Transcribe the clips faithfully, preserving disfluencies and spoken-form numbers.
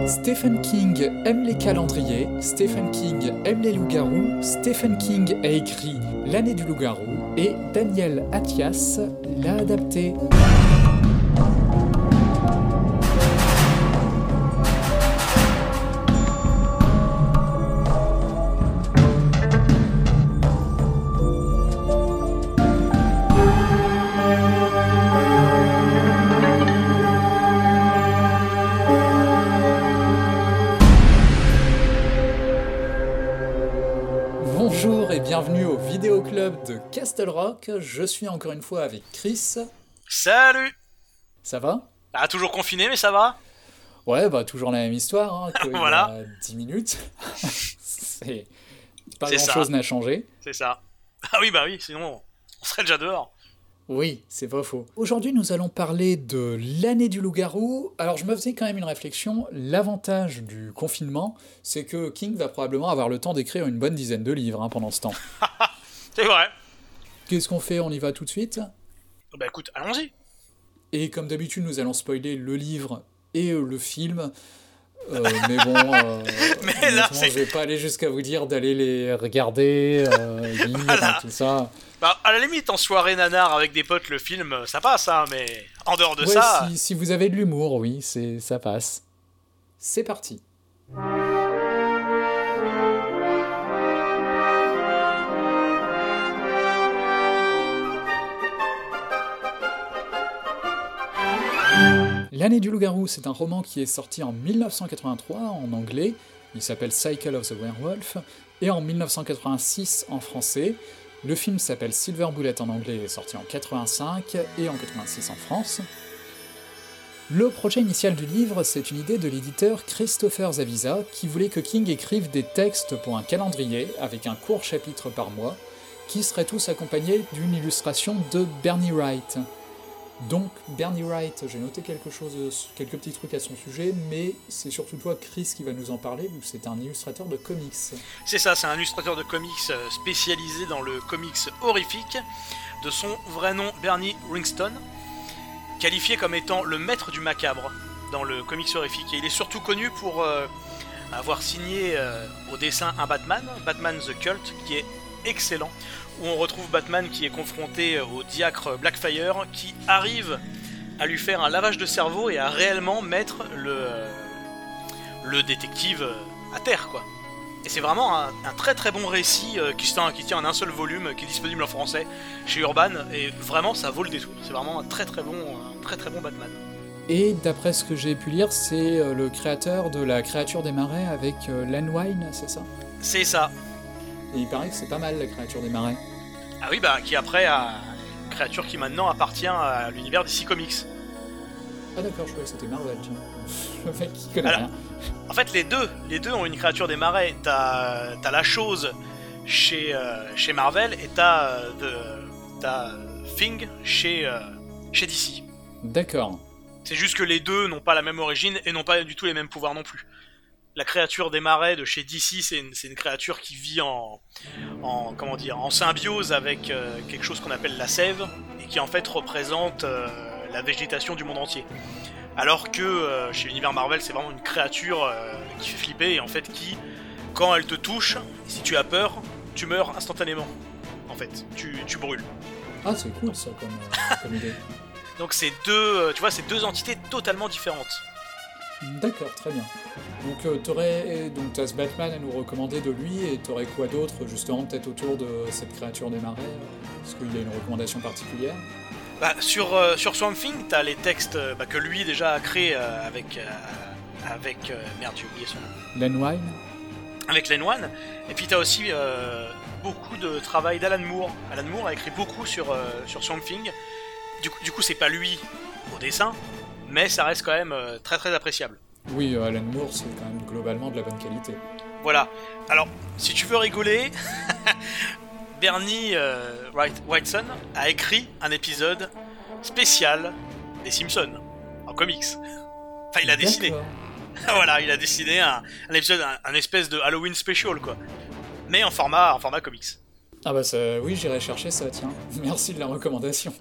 Stephen King aime les calendriers, Stephen King aime les loups-garous, Stephen King a écrit L'année du loup-garou et Daniel Attias l'a adapté. Bonjour et bienvenue au Vidéo Club de Castle Rock. Je suis encore une fois avec Chris. Salut. Ça va ? Ah, toujours confiné, mais ça va ? Ouais, bah toujours la même histoire, hein, que voilà. Il y a dix minutes. C'est pas C'est grand-chose ça. n'a changé. C'est ça. Ah oui, bah oui, sinon on serait déjà dehors. Oui, c'est pas faux. Aujourd'hui, nous allons parler de l'année du loup-garou. Alors, je me faisais quand même une réflexion. L'avantage du confinement, c'est que King va probablement avoir le temps d'écrire une bonne dizaine de livres hein, pendant ce temps. C'est vrai. Qu'est-ce qu'on fait ? On y va tout de suite ? Bah écoute, allons-y. Et comme d'habitude, nous allons spoiler le livre et euh, le film. Euh, mais bon, euh, Mais là, c'est... je vais pas aller jusqu'à vous dire d'aller les regarder, euh, lire, Voilà. tout ça. Bah à la limite, en soirée nanar avec des potes, le film, ça passe, hein, mais en dehors de Ouais, ça... si, si vous avez de l'humour, oui, c'est, ça passe. C'est parti. L'année du loup-garou, c'est un roman qui est sorti en dix-neuf cent quatre-vingt-trois en anglais, il s'appelle Cycle of the Werewolf, et en dix-neuf cent quatre-vingt-six en français. Le film s'appelle Silver Bullet en anglais et est sorti en quatre-vingt-cinq et en quatre-vingt-six en France. Le projet initial du livre, c'est une idée de l'éditeur Christopher Zavisa, qui voulait que King écrive des textes pour un calendrier, avec un court chapitre par mois, qui seraient tous accompagnés d'une illustration de Bernie Wright. Donc, Bernie Wright, j'ai noté quelque chose, quelques petits trucs à son sujet, mais c'est surtout toi, Chris, qui va nous en parler, vu que c'est un illustrateur de comics. C'est ça, c'est un illustrateur de comics spécialisé dans le comics horrifique, de son vrai nom Bernie Wrightson, qualifié comme étant le maître du macabre dans le comics horrifique. Et il est surtout connu pour euh, avoir signé euh, au dessin un Batman, Batman the Cult, qui est excellent, où on retrouve Batman qui est confronté au diacre Blackfire, qui arrive à lui faire un lavage de cerveau et à réellement mettre le, le détective à terre, quoi. Et c'est vraiment un, un très très bon récit euh, qui, tient, qui tient en un seul volume, qui est disponible en français chez Urban, et vraiment ça vaut le détour. C'est vraiment un très très bon, un très très bon Batman. Et d'après ce que j'ai pu lire, c'est euh, le créateur de La créature des marais avec euh, Len Wein, c'est ça ? C'est ça. Et il paraît que c'est pas mal, La créature des marais. Ah oui, bah qui après a une créature qui maintenant appartient à l'univers D C Comics. Ah d'accord, je croyais que c'était Marvel, tiens. Le mec qui connaît Alors, rien. En fait, les deux, les deux ont une créature des marais. T'as, t'as la chose chez, euh, chez Marvel et t'as, euh, de, t'as Thing chez, euh, chez D C. D'accord. C'est juste que les deux n'ont pas la même origine et n'ont pas du tout les mêmes pouvoirs non plus. La créature des marais de chez D C, c'est une, c'est une créature qui vit en, en, comment dire, en symbiose avec euh, quelque chose qu'on appelle la sève et qui en fait représente euh, la végétation du monde entier. Alors que euh, chez l'univers Marvel, c'est vraiment une créature euh, qui fait flipper et en fait qui, quand elle te touche, si tu as peur, tu meurs instantanément. En fait, tu, tu brûles. Ah, c'est cool ça comme, euh, comme idée. Donc c'est deux, euh, tu vois, c'est deux entités totalement différentes. D'accord, très bien. Donc euh, t'aurais, donc t'as ce Batman à nous recommander de lui, et t'aurais quoi d'autre, justement, peut-être autour de cette créature des marais ? Est-ce qu'il y a une recommandation particulière ? Bah, sur, euh, sur Swamp Thing, t'as les textes euh, bah, que lui déjà a créés euh, avec... Euh, avec... Euh, merde, j'ai oublié son nom. Len Wein ? Avec Len Wein. Et puis t'as aussi euh, beaucoup de travail d'Alan Moore. Alan Moore a écrit beaucoup sur, euh, sur Swamp Thing. Du coup, du coup, c'est pas lui au dessin, mais ça reste quand même euh, très très appréciable. Oui, euh, Alan Moore, c'est quand même globalement de la bonne qualité. Voilà. Alors, si tu veux rigoler, Bernie euh, Wright, Wrightson a écrit un épisode spécial des Simpsons, en comics. Enfin, il a dessiné. D'accord. Voilà, il a dessiné un, un épisode, un, un espèce de Halloween special, quoi. Mais en format, en format comics. Ah bah ça, oui, j'irai chercher ça, tiens. Merci de la recommandation.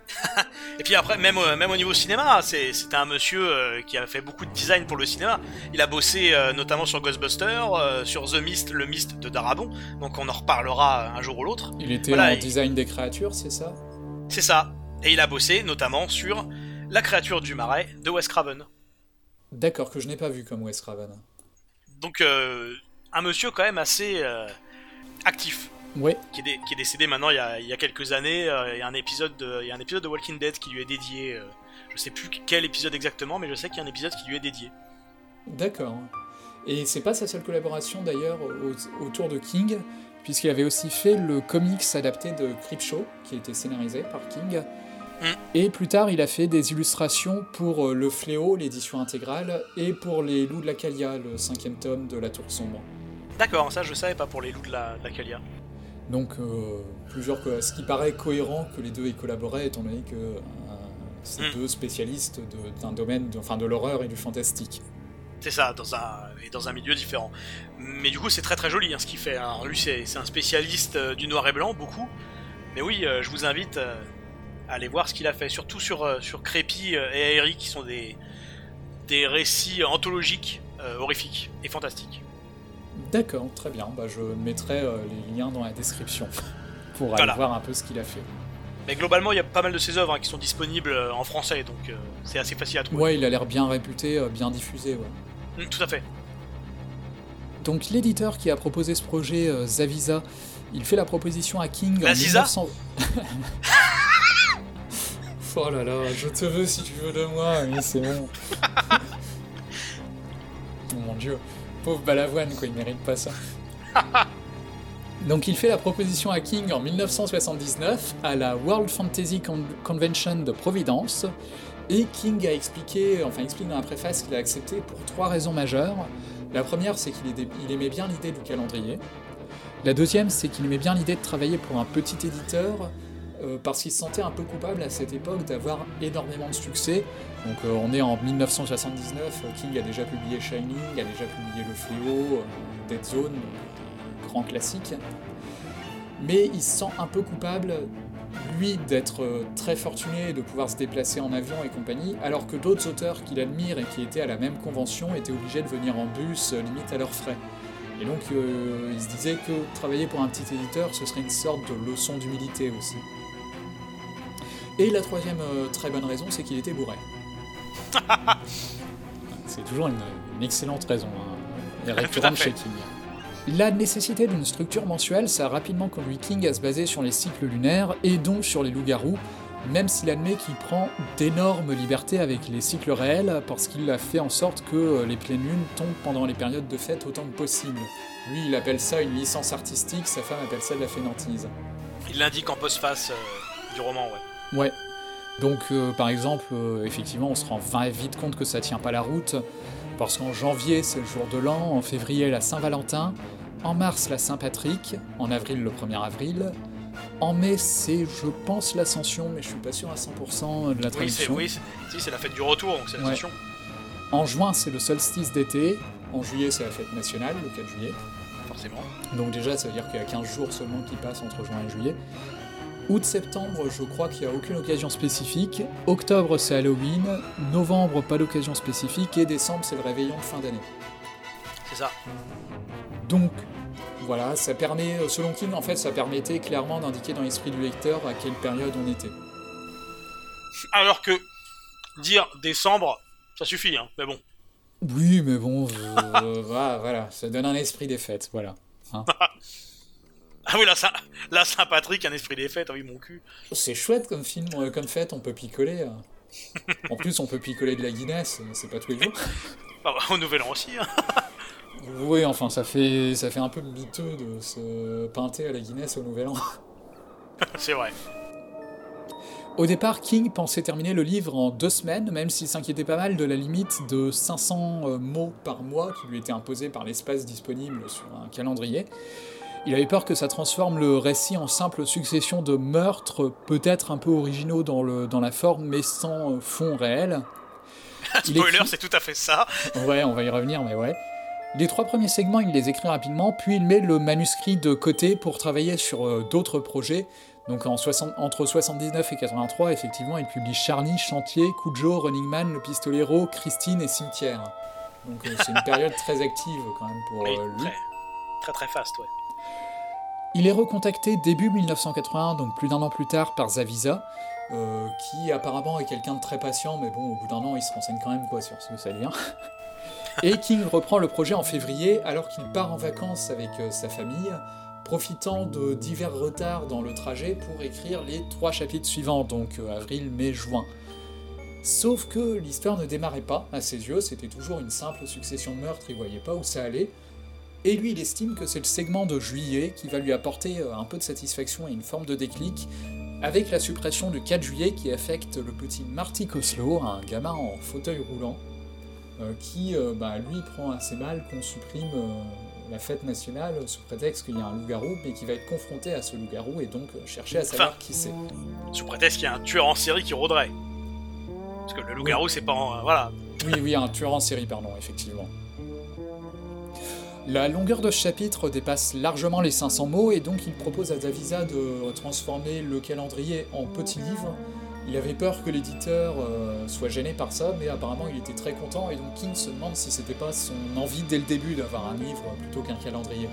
Et puis après, même, euh, même au niveau cinéma, c'est, c'était un monsieur euh, qui a fait beaucoup de design pour le cinéma. Il a bossé euh, notamment sur Ghostbusters, euh, sur The Mist, le Mist de Darabont, donc on en reparlera un jour ou l'autre. Il était voilà, en et... design des créatures, c'est ça ? C'est ça. Et il a bossé notamment sur La créature du marais de Wes Craven. D'accord, que je n'ai pas vu comme Wes Craven. Donc euh, un monsieur quand même assez euh, actif. Ouais. Qui est, dé- qui est décédé maintenant il y a, il y a quelques années. Euh, il y a un épisode de, il y a un épisode de Walking Dead qui lui est dédié. Euh, je sais plus quel épisode exactement, mais je sais qu'il y a un épisode qui lui est dédié. D'accord. Et c'est pas sa seule collaboration d'ailleurs au- autour de King, puisqu'il avait aussi fait le comics adapté de Creepshow, qui a été scénarisé par King. Mm. Et plus tard, il a fait des illustrations pour Le Fléau, l'édition intégrale, et pour Les Loups de la Calia, le cinquième tome de La Tour Sombre. D'accord, ça je savais pas pour les loups de la, de la Calia. Donc, euh, plusieurs, ce qui paraît cohérent que les deux aient collaboré, étant donné que euh, c'est Mm. deux spécialistes de, d'un domaine, de, enfin de l'horreur et du fantastique. C'est ça, dans un, et dans un milieu différent. Mais du coup, c'est très très joli hein, ce qu'il fait. Alors, lui, c'est, c'est un spécialiste euh, du noir et blanc, beaucoup. Mais oui, euh, je vous invite euh, à aller voir ce qu'il a fait, surtout sur, euh, sur Crépi euh, et Aérie, qui sont des, des récits anthologiques, euh, horrifiques et fantastiques. D'accord, très bien. Bah, je mettrai euh, les liens dans la description pour aller Voilà. voir un peu ce qu'il a fait. Mais globalement, il y a pas mal de ses œuvres hein, qui sont disponibles euh, en français, donc euh, c'est assez facile à trouver. Ouais, il a l'air bien réputé, euh, bien diffusé, ouais. Mm, tout à fait. Donc l'éditeur qui a proposé ce projet, euh, Zavisa, il fait la proposition à King La en Ziza mille neuf cents... Oh là là, je te veux si tu veux de moi, mais c'est bon. Oh mon dieu, pauvre Balavoine, quoi, il mérite pas ça. Donc il fait la proposition à King en mille neuf cent soixante-dix-neuf à la World Fantasy Con- Convention de Providence, et King a expliqué, enfin explique dans la préface qu'il a accepté pour trois raisons majeures. La première, c'est qu'il aidait- il aimait bien l'idée du calendrier. La deuxième, c'est qu'il aimait bien l'idée de travailler pour un petit éditeur, euh, parce qu'il se sentait un peu coupable à cette époque d'avoir énormément de succès. Donc euh, on est en mille neuf cent soixante-dix-neuf, King a déjà publié Shining, a déjà publié Le Fléau, euh, Dead Zone, euh, grand classique. Mais il se sent un peu coupable, lui, d'être euh, très fortuné, de pouvoir se déplacer en avion et compagnie, alors que d'autres auteurs qu'il admire et qui étaient à la même convention étaient obligés de venir en bus, euh, limite à leurs frais. Et donc euh, il se disait que travailler pour un petit éditeur, ce serait une sorte de leçon d'humilité aussi. Et la troisième euh, très bonne raison, c'est qu'il était bourré. C'est toujours une, une excellente raison, hein, et récurrente chez King. La nécessité d'une structure mensuelle, ça a rapidement conduit King à se baser sur les cycles lunaires, et donc sur les loups-garous, même s'il admet qu'il prend d'énormes libertés avec les cycles réels, parce qu'il a fait en sorte que les pleines lunes tombent pendant les périodes de fête autant que possible. Lui, il appelle ça une licence artistique, sa femme appelle ça de la fainéantise. Il l'indique en postface euh, du roman, ouais. Ouais. Donc, euh, par exemple, euh, effectivement, on se rend vite compte que ça tient pas la route, parce qu'en janvier, c'est le jour de l'an, en février, la Saint-Valentin, en mars, la Saint-Patrick, en avril, le premier avril, en mai, c'est, je pense, l'Ascension, mais je suis pas sûr à cent pour cent de la Oui, c'est, traduction. oui, c'est, si, c'est la fête du retour, donc c'est Ouais. l'ascension. En juin, c'est le solstice d'été, en juillet, c'est la fête nationale, le quatre juillet. Forcément. Donc déjà, ça veut dire qu'il y a quinze jours seulement qui passent entre juin et juillet. Août-septembre, je crois qu'il n'y a aucune occasion spécifique. Octobre, c'est Halloween. Novembre, pas d'occasion spécifique. Et décembre, c'est le réveillon de fin d'année. C'est ça. Donc, voilà, ça permet, selon King, en fait, ça permettait clairement d'indiquer dans l'esprit du lecteur à quelle période on était. Alors que dire décembre, ça suffit, hein, mais bon. Oui, mais bon, euh, voilà, voilà, ça donne un esprit des fêtes, voilà. Hein. Ah oui, la, Saint- la Saint-Patrick, un esprit des fêtes, ah oui, mon cul. C'est chouette comme film, euh, comme fête, on peut picoler. hein. En plus, on peut picoler de la Guinness, c'est pas tous les jours. Ah bah, au Nouvel An aussi, hein. Oui, enfin, ça fait, ça fait un peu miteux de se pinter à la Guinness au Nouvel An. C'est vrai. Au départ, King pensait terminer le livre en deux semaines, même s'il s'inquiétait pas mal de la limite de cinq cents euh, mots par mois qui lui était imposée par l'espace disponible sur un calendrier. Il avait peur que ça transforme le récit en simple succession de meurtres, peut-être un peu originaux dans, le, dans la forme, mais sans euh, fond réel. Il Spoiler, écrit- c'est tout à fait ça. Ouais, on va y revenir, mais ouais. Les trois premiers segments, il les écrit rapidement, puis il met le manuscrit de côté pour travailler sur euh, d'autres projets, Donc en soixante, entre soixante-dix-neuf et quatre-vingt-trois, effectivement, il publie Charny, Chantier, Cujo, Running Man, Le Pistolero, Christine et Cimetière. Donc euh, c'est une période très active quand même pour Oui, euh, lui. très, très très fast, ouais. Il est recontacté début dix-neuf cent quatre-vingts, donc plus d'un an plus tard, par Zavisa, euh, qui apparemment est quelqu'un de très patient, mais bon, au bout d'un an, il se renseigne quand même quoi sur ce que ça devient. Et King reprend le projet en février, alors qu'il part en vacances avec euh, sa famille, profitant de divers retards dans le trajet pour écrire les trois chapitres suivants, donc euh, avril, mai, juin. Sauf que l'histoire ne démarrait pas, à ses yeux, c'était toujours une simple succession de meurtres, il voyait pas où ça allait. Et lui, il estime que c'est le segment de juillet qui va lui apporter un peu de satisfaction et une forme de déclic, avec la suppression du quatre juillet qui affecte le petit Marty Koslow, un gamin en fauteuil roulant, euh, qui, euh, bah, lui, prend assez mal qu'on supprime euh, la fête nationale sous prétexte qu'il y a un loup-garou, mais qui va être confronté à ce loup-garou et donc euh, chercher à savoir Enfin, qui c'est. Sous prétexte qu'il y a un tueur en série qui rôderait. Parce que le loup-garou, oui. c'est pas... En, euh, voilà. Oui, oui, un tueur en série, pardon, effectivement. La longueur de ce chapitre dépasse largement les cinq cents mots, et donc il propose à Zavisa de transformer le calendrier en petit livre. Il avait peur que l'éditeur euh, soit gêné par ça, mais apparemment il était très content, et donc King se demande si c'était pas son envie dès le début d'avoir un livre plutôt qu'un calendrier.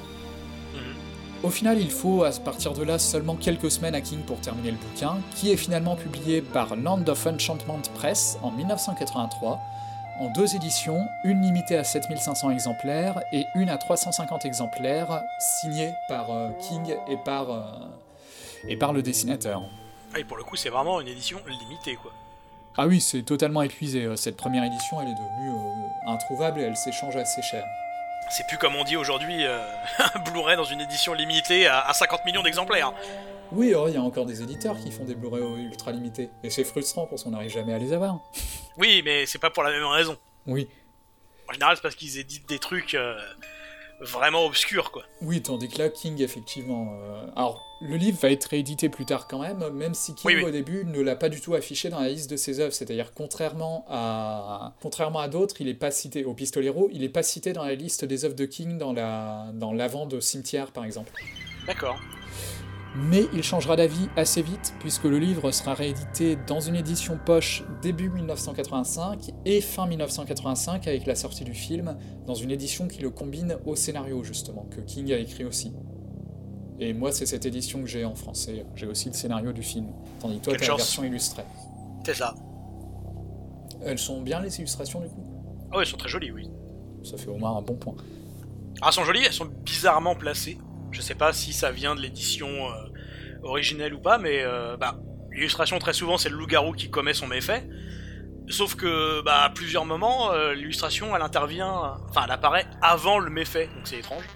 Au final, il faut à partir de là seulement quelques semaines à King pour terminer le bouquin, qui est finalement publié par Land of Enchantment Press en dix-neuf cent quatre-vingt-trois, en deux éditions, une limitée à sept mille cinq cents exemplaires et une à trois cent cinquante exemplaires, signée par euh, King et par, euh, et par le dessinateur. Ah, et pour le coup, c'est vraiment une édition limitée, quoi. Ah oui, c'est totalement épuisé. Cette première édition, elle est devenue euh, introuvable et elle s'échange assez cher. C'est plus comme on dit aujourd'hui, euh, un Blu-ray dans une édition limitée à, à cinquante millions d'exemplaires. Oui, il y a encore des éditeurs qui font des Blu-ray ultra limités. Et c'est frustrant parce qu'on n'arrive jamais à les avoir. Oui, mais c'est pas pour la même raison. Oui. En général, c'est parce qu'ils éditent des trucs euh, vraiment obscurs, quoi. Oui, tandis que là, King, effectivement... Euh... Alors, le livre va être réédité plus tard quand même, même si King, oui, oui. au début, ne l'a pas du tout affiché dans la liste de ses œuvres. C'est-à-dire, contrairement à, contrairement à d'autres, il n'est pas cité, au Pistolero, il n'est pas cité dans la liste des œuvres de King dans, la... dans l'avant de Cimetière, par exemple. D'accord. Mais il changera d'avis assez vite, puisque le livre sera réédité dans une édition poche début dix-neuf cent quatre-vingt-cinq et fin dix-neuf cent quatre-vingt-cinq avec la sortie du film, dans une édition qui le combine au scénario, justement, que King a écrit aussi. Et moi, c'est cette édition que j'ai en français, j'ai aussi le scénario du film, tandis que toi, t'as la version illustrée. C'est ça. Elles sont bien, les illustrations, du coup ? Ah oui, elles sont très jolies, oui. Ça fait au moins un bon point. Ah, elles sont jolies, elles sont bizarrement placées. Je sais pas si ça vient de l'édition euh, originelle ou pas, mais euh, bah, l'illustration très souvent c'est le loup-garou qui commet son méfait. Sauf que bah, à plusieurs moments, euh, l'illustration elle intervient, enfin elle apparaît avant le méfait, donc c'est étrange.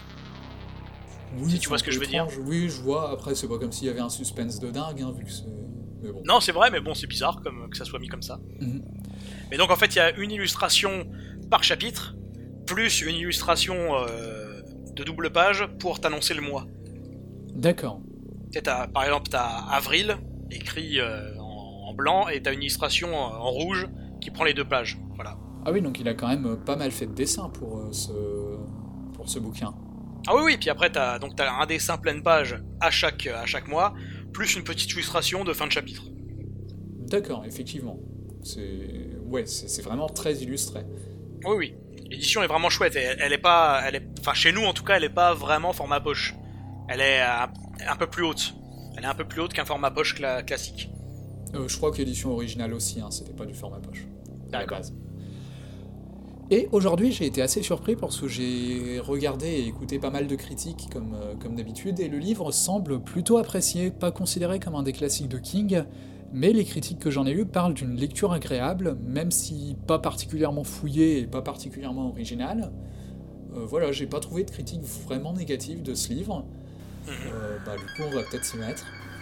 Oui, si tu vois ce que je veux étrange. dire. Oui, je vois. Après, c'est pas comme s'il y avait un suspense de dingue, hein, vu que c'est. Mais bon. Non, c'est vrai, mais bon, c'est bizarre comme que ça soit mis comme ça. Mm-hmm. Mais donc en fait, il y a une illustration par chapitre, plus une illustration. Euh, de double page pour t'annoncer le mois. D'accord. T'as, par exemple, t'as Avril, écrit euh, en, en blanc, et t'as une illustration en, en rouge qui prend les deux pages. Voilà. Ah oui, donc il a quand même pas mal fait de dessin pour, euh, ce... pour ce bouquin. Ah oui, oui, puis après t'as, donc t'as un dessin pleine page à chaque, à chaque mois, plus une petite illustration de fin de chapitre. D'accord, effectivement. C'est... Ouais, c'est, c'est vraiment très illustré. Oui, oui. L'édition est vraiment chouette, elle, elle est pas, elle est, enfin chez nous en tout cas, elle est pas vraiment format poche. Elle est un, un peu plus haute. Elle est un peu plus haute qu'un format poche cla- classique. Euh, je crois que l'édition originale aussi, hein, c'était pas du format poche. D'accord. Et aujourd'hui, j'ai été assez surpris parce que j'ai regardé et écouté pas mal de critiques comme, euh, comme d'habitude, et le livre semble plutôt apprécié, pas considéré comme un des classiques de King. Mais les critiques que j'en ai eues parlent d'une lecture agréable, même si pas particulièrement fouillée et pas particulièrement originale. Euh, voilà, j'ai pas trouvé de critiques vraiment négatives de ce livre. Euh, bah du coup, on va peut-être s'y mettre.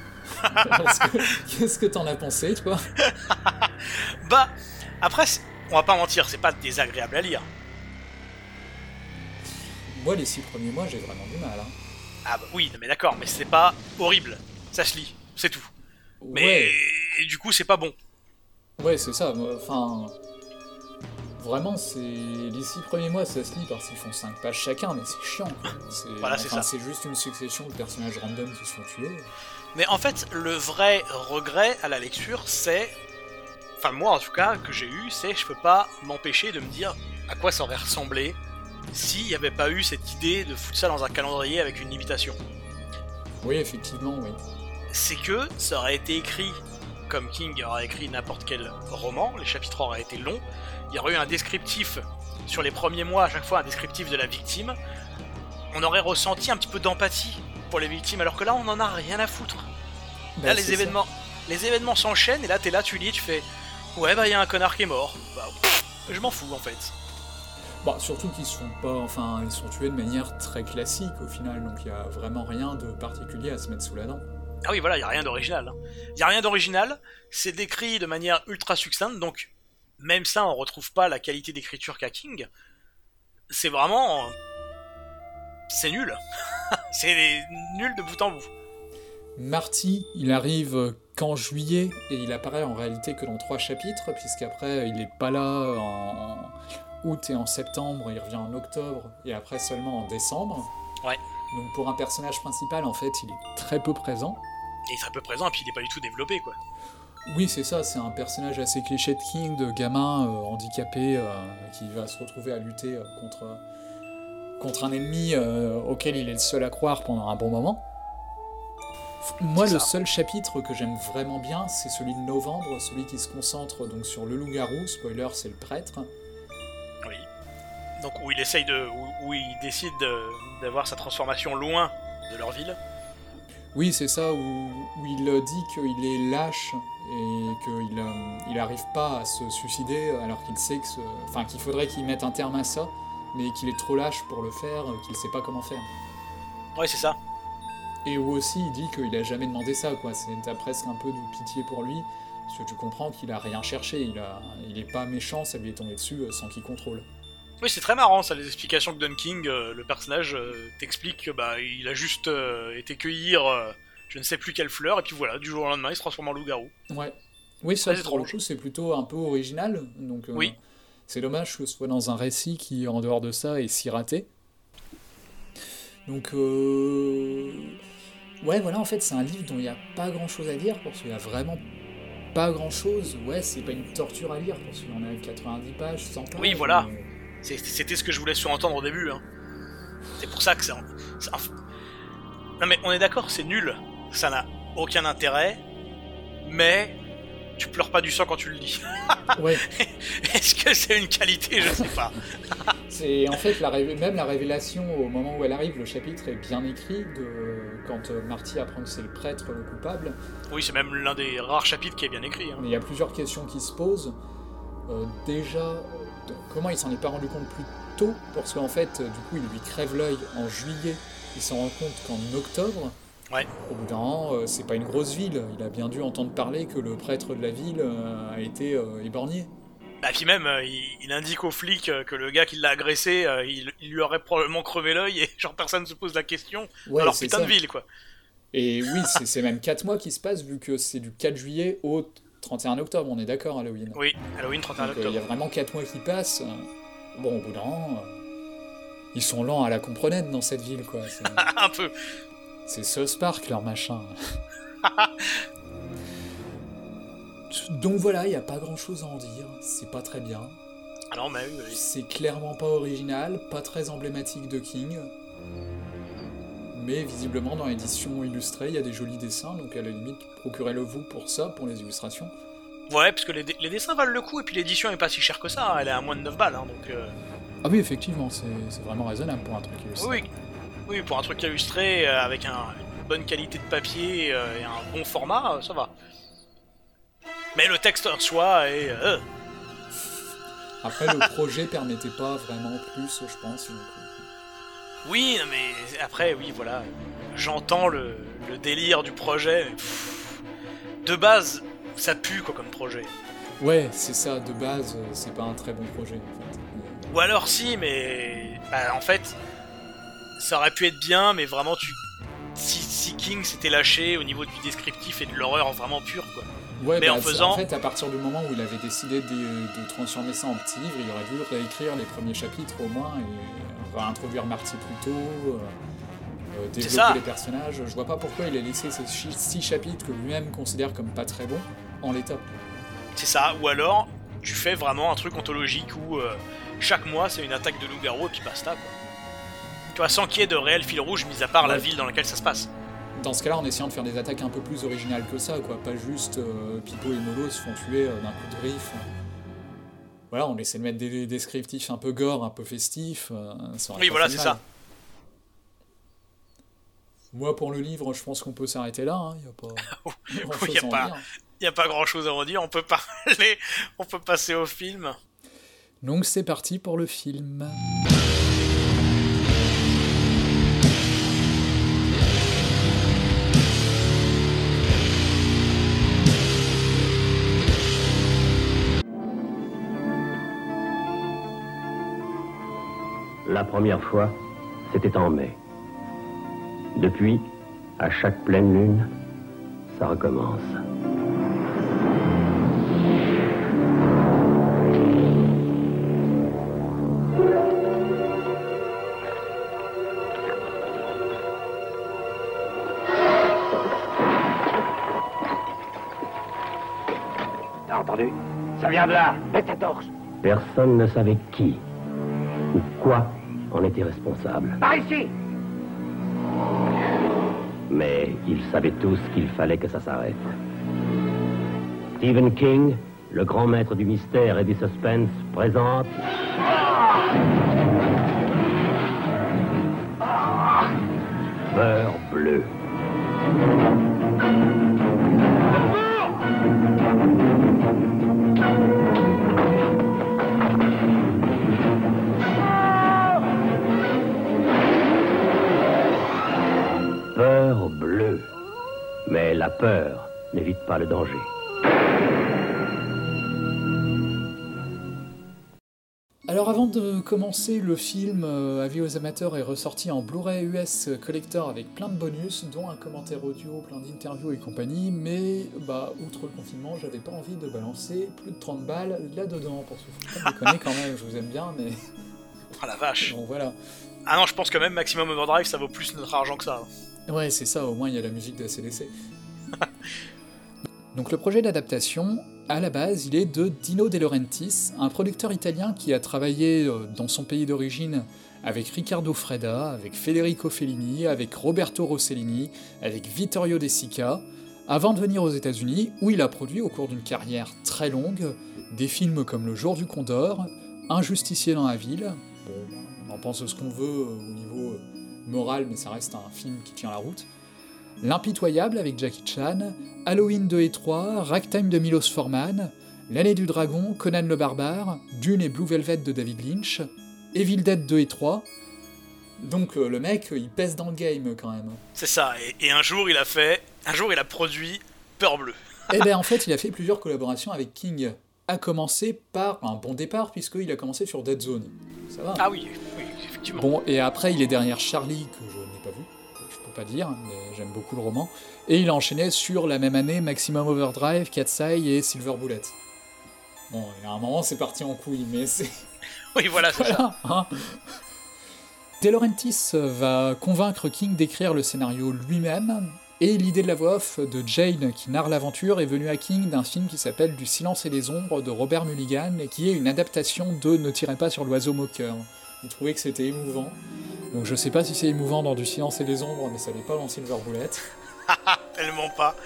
que, qu'est-ce que t'en as pensé, toi ? Bah, après, on va pas mentir, c'est pas désagréable à lire. Moi, les six premiers mois, j'ai vraiment du mal. Hein. Ah bah oui, mais d'accord, mais c'est pas horrible. Ça se lit, c'est tout. Mais ouais. Et du coup, c'est pas bon. Ouais, c'est ça. Enfin, Vraiment, c'est les six premiers mois, ça se lit parce qu'ils font cinq pages chacun, mais c'est chiant. C'est... Voilà, c'est enfin, ça. C'est juste une succession de personnages random qui sont tués. Mais en fait, le vrai regret à la lecture, c'est... Enfin, moi en tout cas, que j'ai eu, c'est je peux pas m'empêcher de me dire à quoi ça aurait ressemblé s'il n'y avait pas eu cette idée de foutre ça dans un calendrier avec une limitation. Oui, effectivement, oui. C'est que ça aurait été écrit comme King aurait écrit n'importe quel roman, les chapitres auraient été longs, il y aurait eu un descriptif sur les premiers mois, à chaque fois un descriptif de la victime, on aurait ressenti un petit peu d'empathie pour les victimes, alors que là on en a rien à foutre. Bah, Là les événements, les événements s'enchaînent et là t'es là, tu lis, tu fais ouais bah il y a un connard qui est mort, bah pff, je m'en fous en fait. Bon, surtout qu'ils sont pas, enfin, ils sont tués de manière très classique au final, donc il y a vraiment rien de particulier à se mettre sous la dent. Ah oui voilà, il y a rien d'original. Hein. Il y a rien d'original, c'est décrit de manière ultra succincte, donc même ça on retrouve pas la qualité d'écriture qu'a King. C'est vraiment... C'est nul. C'est nul de bout en bout. Marty, il arrive qu'en juillet, et il apparaît en réalité que dans trois chapitres, puisqu'après il est pas là en août et en septembre, il revient en octobre, et après seulement en décembre. Ouais. Donc pour un personnage principal, en fait, il est très peu présent. Il est très peu présent, et puis il est pas du tout développé, quoi. Oui, c'est ça, c'est un personnage assez cliché de King, de gamin euh, handicapé, euh, qui va se retrouver à lutter euh, contre, contre un ennemi euh, auquel il est le seul à croire pendant un bon moment. Moi, le seul chapitre que j'aime vraiment bien, c'est celui de novembre, celui qui se concentre donc sur le loup-garou, spoiler, c'est le prêtre. Oui. Donc où il essaye de... où, où il décide de, d'avoir sa transformation loin de leur ville. Oui, c'est ça, où, où il dit qu'il est lâche et qu'il euh, il arrive pas à se suicider alors qu'il sait que... Ce, enfin, qu'il faudrait qu'il mette un terme à ça, mais qu'il est trop lâche pour le faire, qu'il sait pas comment faire. Ouais, c'est ça. Et où aussi il dit qu'il a jamais demandé ça, quoi. C'est, t'as presque un peu de pitié pour lui, parce que tu comprends qu'il a rien cherché, il, a, il est pas méchant, ça lui est tombé dessus sans qu'il contrôle. Oui, c'est très marrant ça, les explications que donne King. Euh, le personnage euh, t'explique que bah il a juste euh, été cueillir euh, je ne sais plus quelle fleur, et puis voilà, du jour au lendemain il se transforme en loup-garou. Ouais. Oui, ça, très pour étrange. le coup, c'est plutôt un peu original, donc euh, Oui. c'est dommage que ce soit dans un récit qui, en dehors de ça, est si raté. Donc, euh... ouais, voilà, en fait, c'est un livre dont il n'y a pas grand-chose à dire, parce qu'il y a vraiment pas grand-chose. Ouais, c'est pas une torture à lire, parce qu'il y en a quatre-vingt-dix pages, cent pages. Oui, voilà. Mais... C'est, c'était ce que je voulais surentendre au début. Hein. C'est pour ça que c'est... Un, c'est un... Non mais on est d'accord, c'est nul. Ça n'a aucun intérêt. Mais tu pleures pas du sang quand tu le lis. Ouais. Est-ce que c'est une qualité? Je sais pas. C'est en fait la ré... même la révélation au moment où elle arrive, le chapitre est bien écrit de quand Marty apprend que c'est le prêtre le coupable. Oui, c'est même l'un des rares chapitres qui est bien écrit. Hein. Mais il y a plusieurs questions qui se posent. Euh, déjà, de... comment il s'en est pas rendu compte plus tôt? Parce qu'en fait, du coup, il lui crève l'œil en juillet. Il s'en rend compte qu'en octobre. Ouais. Au bout d'un an, euh, c'est pas une grosse ville. Il a bien dû entendre parler que le prêtre de la ville euh, a été euh, éborgné. Bah puis même, euh, il, il indique aux flics euh, que le gars qui l'a agressé, euh, il, il lui aurait probablement crevé l'œil et genre personne se pose la question. Ouais, alors c'est putain ça. de ville quoi. Et oui, c'est, c'est même quatre mois qui se passent vu que c'est du quatre juillet au trente et un octobre, on est d'accord, Halloween. Oui, Halloween trente et un Donc octobre. il euh, y a vraiment quatre mois qui passent. Bon, au bout d'un an, euh, ils sont lents à la comprenette dans cette ville, quoi. C'est, Un peu. c'est South Park, leur machin. Donc voilà, il n'y a pas grand chose à en dire, c'est pas très bien. Ah non, mais oui, oui. C'est clairement pas original, pas très emblématique de King. Mais visiblement dans l'édition illustrée, il y a des jolis dessins, donc à la limite, procurez-le vous pour ça, pour les illustrations. Ouais, parce que les, les dessins valent le coup, et puis l'édition est pas si chère que ça, hein, elle est à moins de neuf balles, hein, donc... Euh... Ah oui, effectivement, c'est, c'est vraiment raisonnable pour un truc illustré. Oui, oui, pour un truc illustré, euh, avec un, une bonne qualité de papier euh, et un bon format, euh, ça va. Mais le texte en soi est... Euh... Après, le projet permettait pas vraiment plus, je pense. Donc... Oui, mais après, oui, voilà. J'entends le, le délire du projet, mais pff, de base, ça pue quoi comme projet. Ouais, c'est ça, de base, c'est pas un très bon projet en fait. Ou alors si, mais... Bah, en fait, ça aurait pu être bien, mais vraiment, tu... Si, si King s'était lâché au niveau du descriptif et de l'horreur vraiment pure, quoi. Ouais, mais bah, en faisant... En fait, à partir du moment où il avait décidé de, de transformer ça en petit livre, il aurait dû réécrire les premiers chapitres au moins, et réintroduire Marty plus tôt, euh, développer les personnages. Je vois pas pourquoi il a laissé ces six chapitres que lui-même considère comme pas très bons en l'état. C'est ça, ou alors tu fais vraiment un truc anthologique où euh, chaque mois c'est une attaque de loup-garou et puis basta, quoi. Tu vois, sans qu'il y ait de réel fil rouge, mis à part ouais. la ville dans laquelle ça se passe. Dans ce cas-là, en essayant de faire des attaques un peu plus originales que ça, quoi, pas juste euh, Pipo et Molo se font tuer euh, d'un coup de griffe. Voilà, on essaie de mettre des descriptifs un peu gore, un peu festifs. Euh, ça oui, voilà, c'est ça. Moi, pour le livre, je pense qu'on peut s'arrêter là. Il hein, n'y a pas grand-chose oui, y a à en pas, dire. Il n'y a pas grand-chose à en dire. On peut parler, on peut passer au film. Donc c'est parti pour le film. La première fois, c'était en mai. Depuis, à chaque pleine lune, ça recommence. T'as entendu? Ça vient de là. Mets ta torche. Personne ne savait qui ou quoi en était responsable. Par ici! Mais ils savaient tous qu'il fallait que ça s'arrête. Stephen King, le grand maître du mystère et du suspense, présente... Peur bleue. Peur bleue. Mais la peur n'évite pas le danger. Alors avant de commencer, le film euh, Avis aux amateurs est ressorti en Blu-ray U S Collector avec plein de bonus, dont un commentaire audio, plein d'interviews et compagnie, mais bah outre le confinement, j'avais pas envie de balancer plus de trente balles là-dedans, pour se foutre. Je déconner quand même, je vous aime bien, mais... Oh la vache. Bon voilà. Ah non, je pense que même Maximum Overdrive, ça vaut plus notre argent que ça. Ouais, c'est ça, au moins il y a la musique de A C D C. Donc le projet d'adaptation, à la base, il est de Dino De Laurentiis, un producteur italien qui a travaillé dans son pays d'origine avec Riccardo Freda, avec Federico Fellini, avec Roberto Rossellini, avec Vittorio De Sica, avant de venir aux États-Unis, où il a produit au cours d'une carrière très longue des films comme Le Jour du Condor, Un justicier dans la ville, bon, on en pense ce qu'on veut au niveau moral, mais ça reste un film qui tient la route, L'Impitoyable avec Jackie Chan, Halloween deux et trois, Ragtime de Milos Forman, L'Année du Dragon, Conan le Barbare, Dune et Blue Velvet de David Lynch, Evil Dead deux et trois. Donc euh, le mec, il pèse dans le game quand même. C'est ça, et, et un jour il a fait, un jour il a produit Peur Bleue. Eh ben en fait, il a fait plusieurs collaborations avec King, à commencer par un bon départ, puisqu'il a commencé sur Dead Zone. Ça va. Ah oui, oui, effectivement. Bon, et après il est derrière Charlie, que je n'ai pas vu. Pas dire, mais j'aime beaucoup le roman, et il a enchaîné sur la même année Maximum Overdrive, Cat's Eye et Silver Bullet. Bon, il y a un moment c'est parti en couille, mais c'est... Oui, voilà, c'est voilà, ça. Hein. De Laurentiis va convaincre King d'écrire le scénario lui-même, et l'idée de la voix off de Jane qui narre l'aventure est venue à King d'un film qui s'appelle Du silence et des ombres de Robert Mulligan, et qui est une adaptation de Ne tirez pas sur l'oiseau moqueur. Il trouvait que c'était émouvant. Donc je sais pas si c'est émouvant dans Du silence et des ombres, mais ça n'est pas dans Silver Bullet. Tellement pas.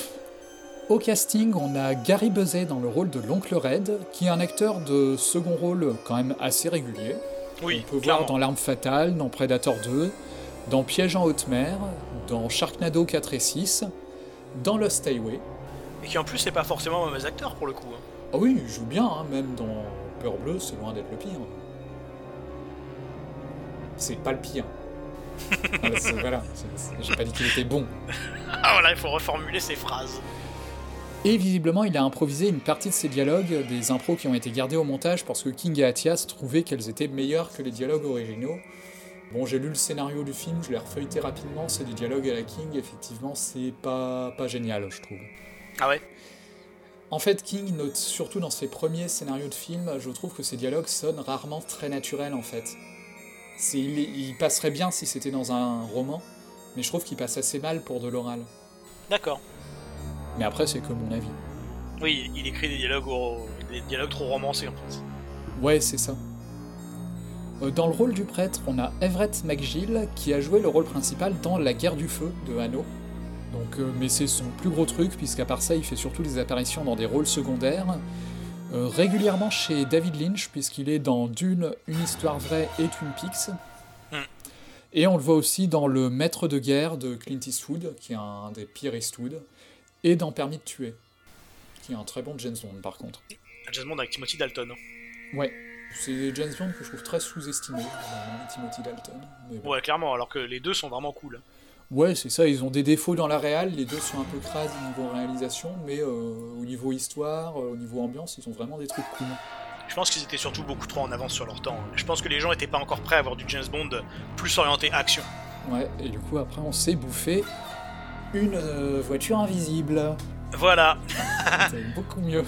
Au casting, on a Gary Busey dans le rôle de l'oncle Red, qui est un acteur de second rôle quand même assez régulier. Oui, on peut clairement. voir dans L'Arme Fatale, dans Predator deux, dans Piège en haute mer, dans Sharknado quatre et six, dans Lost Highway. Et qui en plus n'est pas forcément un mauvais acteur pour le coup. Hein. Ah oui, il joue bien, hein, même dans Peur Bleue, c'est loin d'être le pire. C'est pas le pire. voilà, c'est, voilà c'est, c'est, j'ai pas dit qu'il était bon. Ah voilà, il faut reformuler ses phrases. Et visiblement, il a improvisé une partie de ses dialogues, des impros qui ont été gardés au montage parce que King et Attias trouvaient qu'elles étaient meilleures que les dialogues originaux. Bon, j'ai lu le scénario du film, je l'ai refeuilleté rapidement, c'est des dialogues à la King, effectivement, c'est pas, pas génial, je trouve. Ah ouais? En fait, King note surtout dans ses premiers scénarios de films, je trouve que ses dialogues sonnent rarement très naturels en fait. C'est, il, il passerait bien si c'était dans un roman, mais je trouve qu'il passe assez mal pour de l'oral. D'accord. Mais après, c'est que mon avis. Oui, il écrit des dialogues, au... des dialogues trop romancés en fait. Ouais, c'est ça. Dans le rôle du prêtre, on a Everett McGill qui a joué le rôle principal dans La Guerre du Feu de Hanno. Donc, euh, mais c'est son plus gros truc, puisqu'à part ça, il fait surtout des apparitions dans des rôles secondaires. Euh, régulièrement chez David Lynch, puisqu'il est dans Dune, Une Histoire Vraie et Twin Peaks. Mm. Et on le voit aussi dans Le Maître de Guerre de Clint Eastwood, qui est un des pires Eastwood, et dans Permis de tuer, qui est un très bon James Bond par contre. Un James Bond avec Timothy Dalton. Ouais, c'est James Bond que je trouve très sous-estimé, Timothy Dalton. Mais bon. Ouais, clairement, alors que les deux sont vraiment cool. Ouais, c'est ça, ils ont des défauts dans la réal, les deux sont un peu crades au niveau réalisation, mais euh, au niveau histoire, euh, au niveau ambiance, ils ont vraiment des trucs cool. Je pense qu'ils étaient surtout beaucoup trop en avance sur leur temps. Je pense que les gens étaient pas encore prêts à avoir du James Bond plus orienté action. Ouais, et du coup après on s'est bouffé une euh, voiture invisible. Voilà. C'est beaucoup mieux.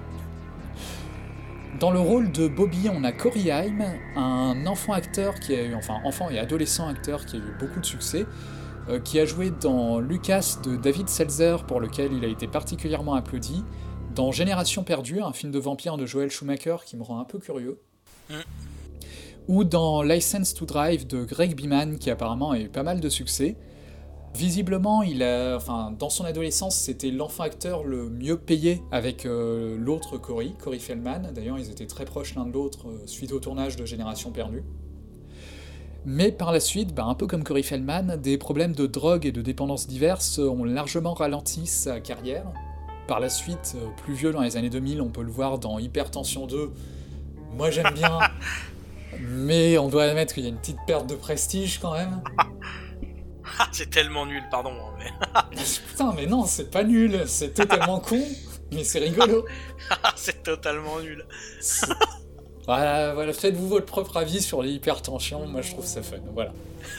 Dans le rôle de Bobby, on a Corey Haim, un enfant acteur qui a eu, enfin enfant et adolescent acteur qui a eu beaucoup de succès, euh, qui a joué dans Lucas de David Seltzer, pour lequel il a été particulièrement applaudi, dans Génération perdue, un film de vampire de Joel Schumacher qui me rend un peu curieux, mm. ou dans License to Drive de Greg Beeman, qui apparemment a eu pas mal de succès. Visiblement, il a, enfin, dans son adolescence, c'était l'enfant acteur le mieux payé avec euh, l'autre Corey, Corey Feldman. D'ailleurs, ils étaient très proches l'un de l'autre euh, suite au tournage de Génération perdue. Mais par la suite, bah, un peu comme Corey Feldman, des problèmes de drogue et de dépendance diverses ont largement ralenti sa carrière. Par la suite, euh, plus vieux dans les années deux mille, on peut le voir dans Hypertension deux. Moi j'aime bien, mais on doit admettre qu'il y a une petite perte de prestige quand même. C'est tellement nul, pardon. Mais... Putain, mais non, c'est pas nul, c'est totalement con, mais c'est rigolo. C'est totalement nul. C'est... Voilà, voilà, faites-vous votre propre avis sur les hypertensions, moi je trouve ça fun, voilà.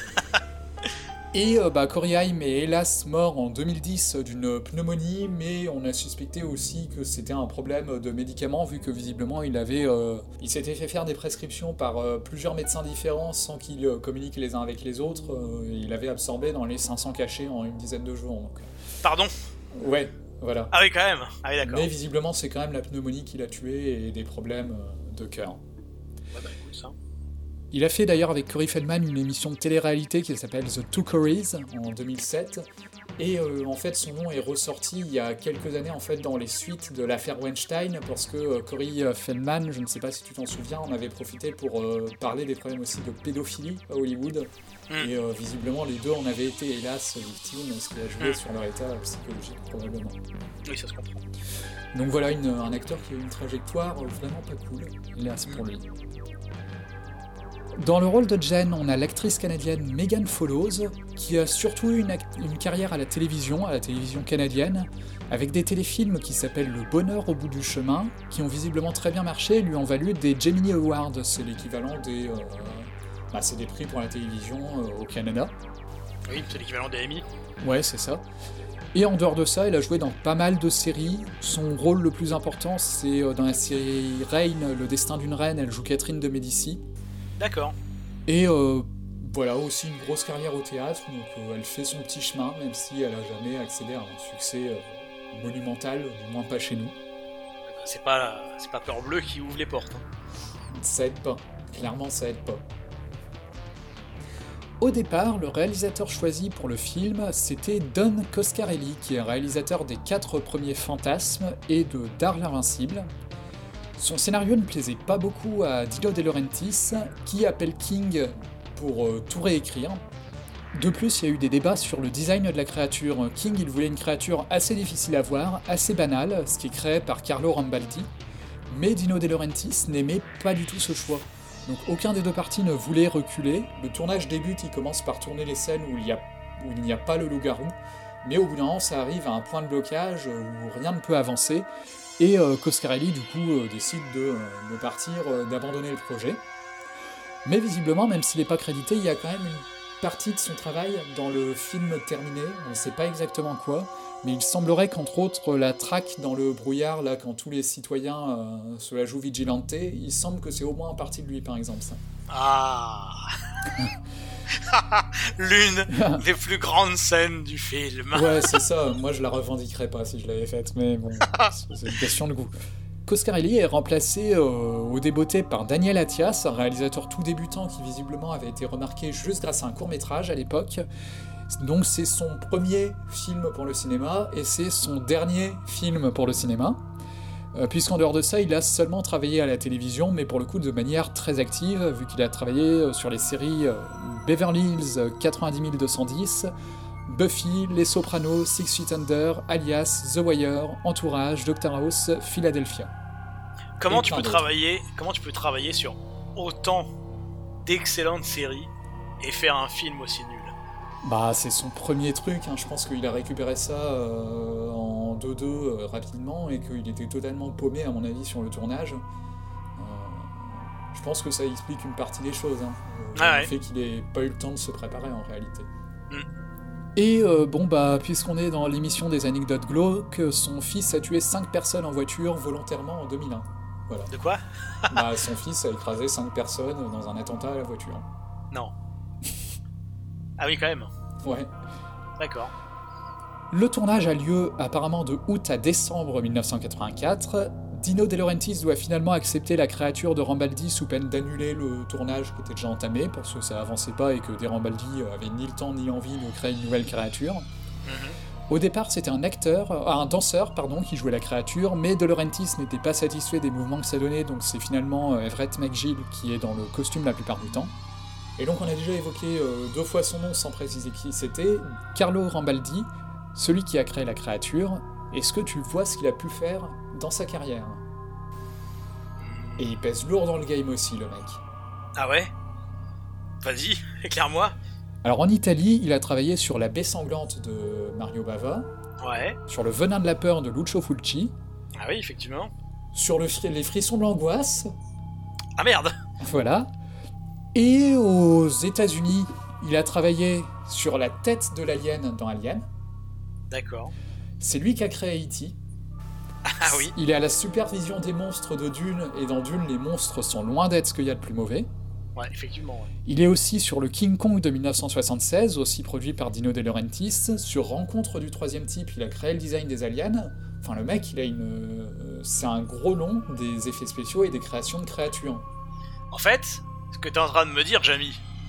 Et euh, bah, Corey Haim est hélas mort en deux mille dix d'une pneumonie, mais on a suspecté aussi que c'était un problème de médicaments, vu que visiblement il avait, euh, il s'était fait faire des prescriptions par euh, plusieurs médecins différents sans qu'ils euh, communiquent les uns avec les autres. Euh, il avait absorbé dans les cinq cents cachets en une dizaine de jours. Donc. Pardon ? Ouais, voilà. Ah oui, quand même. Ah oui, d'accord. Mais visiblement, c'est quand même la pneumonie qui l'a tué et des problèmes de cœur. Ouais, bah écoute, ça. Il a fait d'ailleurs avec Corey Feldman une émission de télé-réalité qui s'appelle The Two Coreys en deux mille sept, et euh, en fait son nom est ressorti il y a quelques années en fait dans les suites de l'affaire Weinstein, parce que euh, Corey Feldman, je ne sais pas si tu t'en souviens, en avait profité pour euh, parler des problèmes aussi de pédophilie à Hollywood, mm. et euh, visiblement les deux en avaient été hélas victimes, ce qui a joué mm. sur leur état psychologique probablement. Oui, ça se comprend. Donc voilà une, un acteur qui a une trajectoire vraiment pas cool, hélas pour lui. Dans le rôle de Jen, on a l'actrice canadienne Megan Follows, qui a surtout eu une, act- une carrière à la télévision, à la télévision canadienne, avec des téléfilms qui s'appellent Le Bonheur au bout du chemin, qui ont visiblement très bien marché et lui ont valu des Gemini Awards, c'est l'équivalent des... Euh, bah, c'est des prix pour la télévision euh, au Canada. Oui, c'est l'équivalent des Emmy. Ouais, c'est ça. Et en dehors de ça, elle a joué dans pas mal de séries. Son rôle le plus important, c'est euh, dans la série Reign, Le destin d'une reine, elle joue Catherine de Médicis. D'accord. Et euh, voilà, aussi une grosse carrière au théâtre, donc euh, elle fait son petit chemin, même si elle n'a jamais accédé à un succès euh, monumental, du moins pas chez nous. C'est pas, c'est pas Peur Bleue qui ouvre les portes. Hein. Ça aide pas, clairement ça aide pas. Au départ, le réalisateur choisi pour le film, c'était Don Coscarelli, qui est réalisateur des quatre premiers Fantasmes et de Dark l'Invincible. Son scénario ne plaisait pas beaucoup à Dino De Laurentiis, qui appelle King pour euh, tout réécrire. De plus, il y a eu des débats sur le design de la créature. King, il voulait une créature assez difficile à voir, assez banale, ce qui est créé par Carlo Rambaldi, mais Dino De Laurentiis n'aimait pas du tout ce choix. Donc aucun des deux partis ne voulait reculer. Le tournage débute, il commence par tourner les scènes où il, y a, où il n'y a pas le loup-garou, mais au bout d'un moment, ça arrive à un point de blocage où rien ne peut avancer, et euh, Coscarelli, du coup, euh, décide de, euh, de partir, euh, d'abandonner le projet. Mais visiblement, même s'il n'est pas crédité, il y a quand même une partie de son travail dans le film terminé, on ne sait pas exactement quoi, mais il semblerait qu'entre autres la traque dans le brouillard, là, quand tous les citoyens euh, se la jouent vigilante, il semble que c'est au moins en partie de lui, par exemple, ça. Ah. L'une des plus grandes scènes du film. Ouais, c'est ça, moi je la revendiquerais pas si je l'avais faite, mais bon, c'est une question de goût. Coscarelli est remplacé euh, au débeauté par Daniel Attias, un réalisateur tout débutant qui visiblement avait été remarqué juste grâce à un court-métrage à l'époque. Donc c'est son premier film pour le cinéma et c'est son dernier film pour le cinéma. Euh, puisqu'en dehors de ça, il a seulement travaillé à la télévision, mais pour le coup de manière très active, vu qu'il a travaillé sur les séries euh, Beverly Hills quatre-vingt-dix mille deux cent dix, Buffy, Les Sopranos, Six Feet Under, Alias, The Wire, Entourage, Doctor House, Philadelphia. Comment tu peux travailler, comment tu peux travailler sur autant d'excellentes séries et faire un film aussi nul? Bah c'est son premier truc, hein. Je pense qu'il a récupéré ça euh, en deux deux euh, rapidement et qu'il était totalement paumé à mon avis sur le tournage. Euh, je pense que ça explique une partie des choses, hein. Euh, ah le ouais. fait qu'il ait pas eu le temps de se préparer en réalité. Mm. Et euh, bon bah puisqu'on est dans l'émission des anecdotes glauques, son fils a tué cinq personnes en voiture volontairement en deux mille un. Voilà. De quoi? Bah son fils a écrasé cinq personnes dans un attentat à la voiture. Non. Ah oui, quand même. Ouais. D'accord. Le tournage a lieu apparemment de août à décembre mille neuf cent quatre-vingt-quatre. Dino De Laurentiis doit finalement accepter la créature de Rambaldi sous peine d'annuler le tournage qui était déjà entamé, parce que ça avançait pas et que De Rambaldi avait ni le temps ni envie de créer une nouvelle créature. Mm-hmm. Au départ, c'était un acteur, euh, un danseur, pardon, qui jouait la créature, mais De Laurentiis n'était pas satisfait des mouvements que ça donnait, donc c'est finalement euh, Everett McGill qui est dans le costume la plupart du temps. Et donc on a déjà évoqué euh, deux fois son nom sans préciser qui c'était, Carlo Rambaldi, celui qui a créé la créature. Est-ce que tu vois ce qu'il a pu faire dans sa carrière? Et il pèse lourd dans le game aussi, le mec. Ah ouais? Vas-y, éclaire-moi. Alors en Italie, il a travaillé sur La Baie sanglante de Mario Bava, Ouais. sur Le venin de la peur de Lucio Fulci, Ah oui, effectivement. sur le fri- Les frissons de l'angoisse, Ah merde. voilà. Et aux États-Unis, il a travaillé sur la tête de l'alien dans Alien. D'accord. C'est lui qui a créé E T Ah oui. Il est à la supervision des monstres de Dune, et dans Dune, les monstres sont loin d'être ce qu'il y a de plus mauvais. Ouais, effectivement. Ouais. Il est aussi sur le King Kong de dix-neuf cent soixante-seize, aussi produit par Dino De Laurentiis. Sur Rencontre du troisième type, il a créé le design des aliens. Enfin, le mec, il a une... euh, c'est un gros nom des effets spéciaux et des créations de créatures. En fait, ce que t'es en train de me dire, Jamy,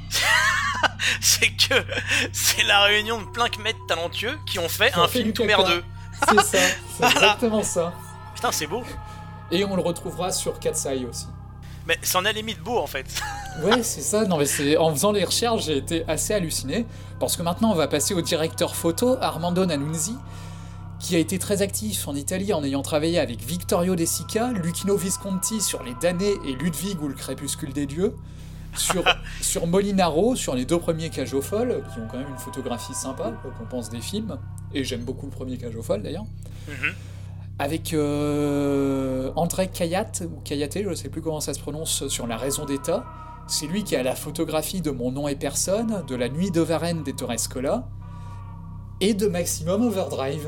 c'est que c'est la réunion de plein de mecs talentueux qui ont fait Qui ont un fait film du tout caca. merdeux. C'est ça, c'est exactement ça. Putain, c'est beau. Et on le retrouvera sur Cat's Eye aussi. Mais c'en est limite beau, en fait. Ouais, c'est ça. Non, mais c'est... En faisant les recherches, j'ai été assez halluciné. Parce que maintenant, on va passer au directeur photo, Armando Nannunzi, qui a été très actif en Italie en ayant travaillé avec Vittorio De Sica, Luchino Visconti sur Les damnés et Ludwig ou le crépuscule des dieux, sur, sur Molinaro, sur les deux premiers Cage aux folles, qui ont quand même une photographie sympa, quoi qu'on pense des films. Et j'aime beaucoup le premier Cage aux folles, d'ailleurs. Mm-hmm. Avec euh, André Kayat, ou Kayate, je ne sais plus comment ça se prononce, sur La raison d'État. C'est lui qui a la photographie de Mon nom est personne, de La nuit de Varenne des Torrescola, et de Maximum Overdrive.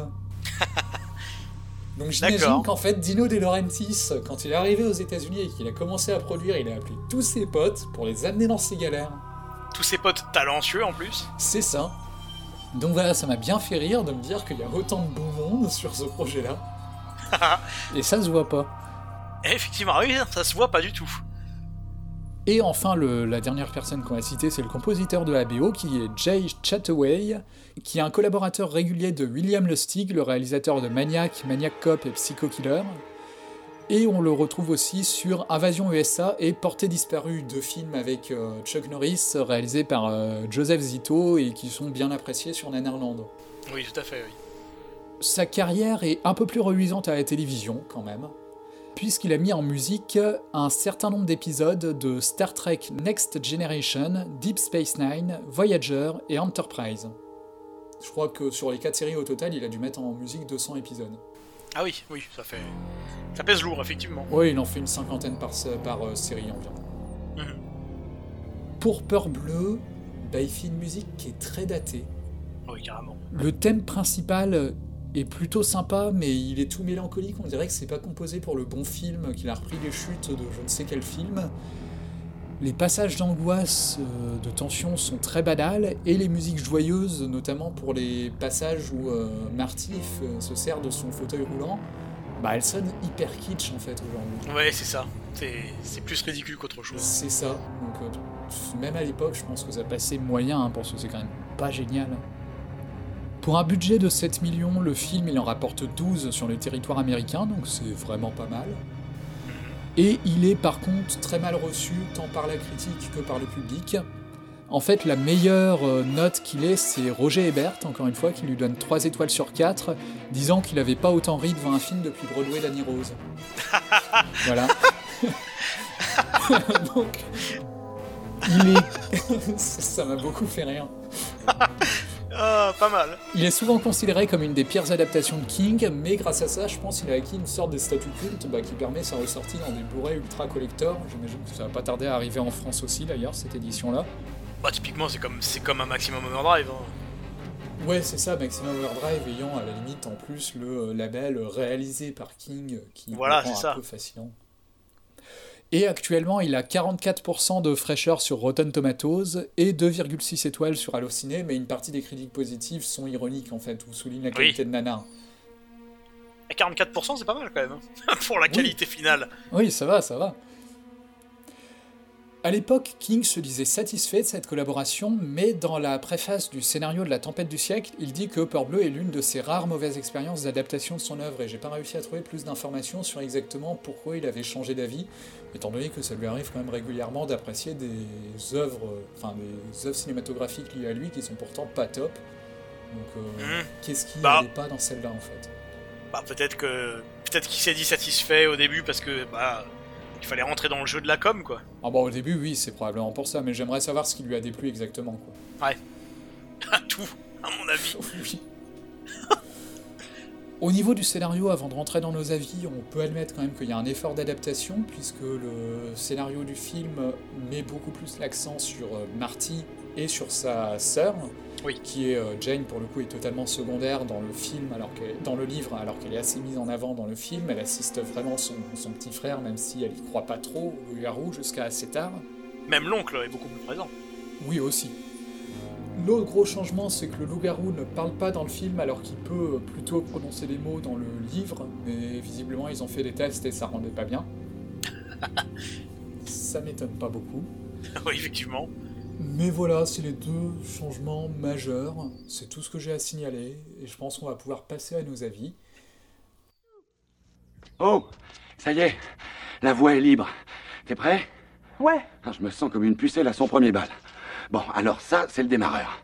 Donc j'imagine D'accord. qu'en fait, Dino De Laurentiis, quand il est arrivé aux États-Unis et qu'il a commencé à produire, il a appelé tous ses potes pour les amener dans ses galères. Tous ses potes talentueux, en plus. C'est ça. Donc voilà, ça m'a bien fait rire de me dire qu'il y a autant de bon monde sur ce projet-là. Et ça se voit pas. Et effectivement, oui, ça se voit pas du tout. Et enfin, le, la dernière personne qu'on va citer, c'est le compositeur de la B O, qui est Jay Chataway, qui est un collaborateur régulier de William Lustig, le réalisateur de Maniac, Maniac Cop et Psycho Killer. Et on le retrouve aussi sur Invasion U S A et Portée disparue, deux films avec euh, Chuck Norris, réalisés par euh, Joseph Zito, et qui sont bien appréciés sur Nanarland. Oui, tout à fait, oui. Sa carrière est un peu plus reluisante à la télévision, quand même, puisqu'il a mis en musique un certain nombre d'épisodes de Star Trek Next Generation, Deep Space Nine, Voyager et Enterprise. Je crois que sur les quatre séries au total, il a dû mettre en musique deux cents épisodes. Ah oui, oui, ça fait... Ça pèse lourd, effectivement. Oui, il en fait une cinquantaine par, par euh, série environ. Mm-hmm. Pour Peur Bleue, bah, il fait une musique qui est très datée. Oui, carrément. Le thème principal est plutôt sympa, mais il est tout mélancolique. On dirait que c'est pas composé pour le bon film, qu'il a repris les chutes de je ne sais quel film. Les passages d'angoisse, euh, de tension sont très banals, et les musiques joyeuses, notamment pour les passages où euh, Marty f- se sert de son fauteuil roulant, bah elles sonnent hyper kitsch en fait aujourd'hui. Ouais, c'est ça. C'est, c'est plus ridicule qu'autre chose. C'est ça. Donc euh, même à l'époque, je pense que ça passait moyen, hein, parce que c'est quand même pas génial. Pour un budget de sept millions, le film il en rapporte douze sur le territoire américain, donc c'est vraiment pas mal. Et il est par contre très mal reçu, tant par la critique que par le public. En fait, la meilleure note qu'il ait, c'est Roger Ebert, encore une fois, qui lui donne trois étoiles sur quatre, disant qu'il n'avait pas autant ri devant un film depuis Broadway d'Annie Rose. Voilà. Donc, il est... ça m'a beaucoup fait rire. Ah, pas mal. Il est souvent considéré comme une des pires adaptations de King, mais grâce à ça, je pense qu'il a acquis une sorte de statut culte bah, qui permet sa ressortie dans des Blu-ray ultra collector. J'imagine que ça va pas tarder à arriver en France aussi, d'ailleurs, cette édition-là. Bah, typiquement, c'est comme, c'est comme un Maximum Overdrive. Hein. Ouais, c'est ça, Maximum Overdrive ayant à la limite en plus le label réalisé par King, qui voilà, le rend c'est un ça. peu fascinant. Et actuellement, il a quarante-quatre pour cent de fraîcheur sur Rotten Tomatoes et deux virgule six étoiles sur Allociné, mais une partie des critiques positives sont ironiques en fait, ou soulignent la qualité oui. de Nanar. À quarante-quatre pour cent, c'est pas mal quand même, hein, pour la qualité oui. finale. Oui, ça va, ça va. À l'époque, King se disait satisfait de cette collaboration, mais dans la préface du scénario de La Tempête du siècle, il dit que Peur Bleue est l'une de ses rares mauvaises expériences d'adaptation de son œuvre, et j'ai pas réussi à trouver plus d'informations sur exactement pourquoi il avait changé d'avis, étant donné que ça lui arrive quand même régulièrement d'apprécier des œuvres, enfin des œuvres cinématographiques liées à lui qui sont pourtant pas top. Donc euh, mmh. qu'est-ce qui bah, n'allait pas dans celle-là en fait? Bah peut-être que peut-être qu'il s'est dit satisfait au début parce que bah il fallait rentrer dans le jeu de la com, quoi. Ah bon, au début, oui, c'est probablement pour ça, mais j'aimerais savoir ce qui lui a déplu exactement, quoi. Ouais. Tout, à mon avis. Oui. Au niveau du scénario, avant de rentrer dans nos avis, on peut admettre quand même qu'il y a un effort d'adaptation, puisque le scénario du film met beaucoup plus l'accent sur Marty et sur sa sœur, oui. qui est euh, Jane, pour le coup, est totalement secondaire dans le film, alors qu'elle, dans le livre, alors qu'elle est assez mise en avant dans le film. Elle assiste vraiment son, son petit frère, même si elle y croit pas trop au loup-garou jusqu'à assez tard. Même l'oncle est beaucoup plus présent. Oui, aussi. L'autre gros changement, c'est que le loup-garou ne parle pas dans le film, alors qu'il peut plutôt prononcer des mots dans le livre, mais visiblement ils ont fait des tests et ça rendait pas bien. Ça m'étonne pas beaucoup. Oui, effectivement. Mais voilà, c'est les deux changements majeurs, c'est tout ce que j'ai à signaler, et je pense qu'on va pouvoir passer à nos avis. Oh, ça y est, la voie est libre. T'es prêt? Ouais. Ah, je me sens comme une pucelle à son premier bal. Bon, alors ça, c'est le démarreur.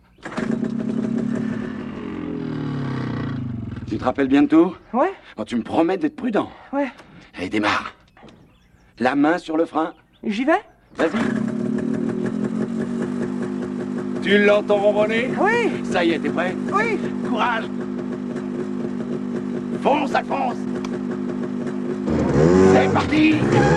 Tu te rappelles bien de tout? Ouais. Bon, tu me promets d'être prudent. Ouais. Allez, démarre. La main sur le frein. J'y vais? Vas-y. Tu l'entends ronronner? Oui. Ça y est, t'es prêt? Oui. Courage. Fonce, ça fonce. C'est parti.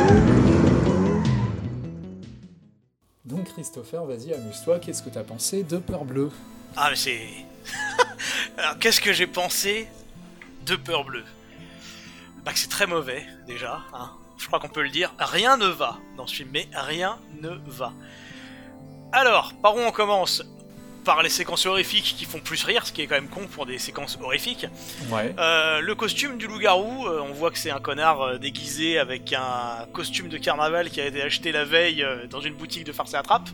Donc Christopher, vas-y, amuse-toi, qu'est-ce que t'as pensé de Peur Bleue? Ah mais c'est... Alors qu'est-ce que j'ai pensé de Peur Bleue? Bah que c'est très mauvais, déjà, hein. Je crois qu'on peut le dire, rien ne va dans ce film, mais rien ne va. Alors, par où on commence? Par les séquences horrifiques qui font plus rire, ce qui est quand même con pour des séquences horrifiques. Ouais. Euh, le costume du loup-garou, euh, on voit que c'est un connard euh, déguisé avec un costume de carnaval qui a été acheté la veille euh, dans une boutique de farce et attrape.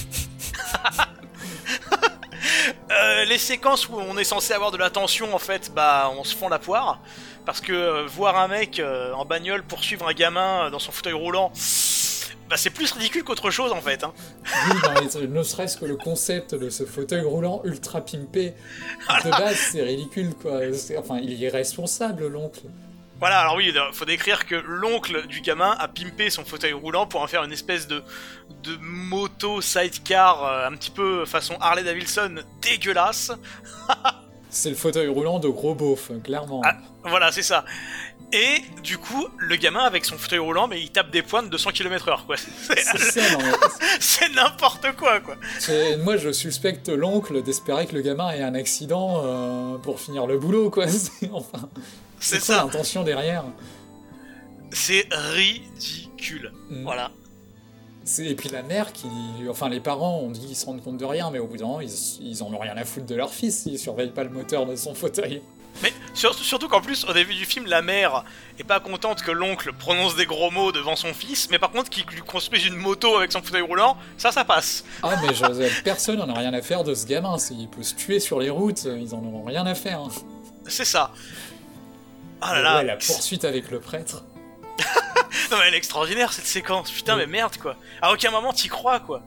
euh, les séquences où on est censé avoir de la tension, en fait, bah on se fend la poire. Parce que euh, voir un mec euh, en bagnole poursuivre un gamin euh, dans son fauteuil roulant... Bah c'est plus ridicule qu'autre chose en fait. Hein. Oui, non, mais ne serait-ce que le concept de ce fauteuil roulant ultra pimpé, de base c'est ridicule quoi. C'est, enfin, il est irresponsable l'oncle. Voilà, alors oui, il faut décrire que l'oncle du gamin a pimpé son fauteuil roulant pour en faire une espèce de, de moto sidecar euh, un petit peu façon Harley Davidson dégueulasse. C'est le fauteuil roulant de gros beauf, clairement. Ah, voilà, c'est ça. Et du coup, le gamin avec son fauteuil roulant, mais il tape des points de deux cents kilomètres heure, quoi. C'est, c'est ça, non, mais... c'est n'importe quoi, quoi. C'est... Moi, je suspecte l'oncle d'espérer que le gamin ait un accident euh, pour finir le boulot, quoi. C'est... Enfin, c'est, c'est quoi ça. L'intention derrière. C'est ridicule. Mm. Voilà. C'est... Et puis la mère qui... Enfin, les parents, on dit qu'ils se rendent compte de rien, mais au bout d'un moment, ils, ils en ont rien à foutre de leur fils s'ils surveillent pas le moteur de son fauteuil. Mais surtout, surtout qu'en plus, au début du film, la mère est pas contente que l'oncle prononce des gros mots devant son fils, mais par contre qu'il lui construise une moto avec son fauteuil roulant, ça, ça passe. Ah mais je, personne n'en a rien à faire de ce gamin, il peut se tuer sur les routes, ils en ont rien à faire. Hein. C'est ça. Ah là là. Ouais, la poursuite avec le prêtre. Non mais elle est extraordinaire cette séquence, putain oui. Mais merde quoi. À aucun moment t'y crois quoi.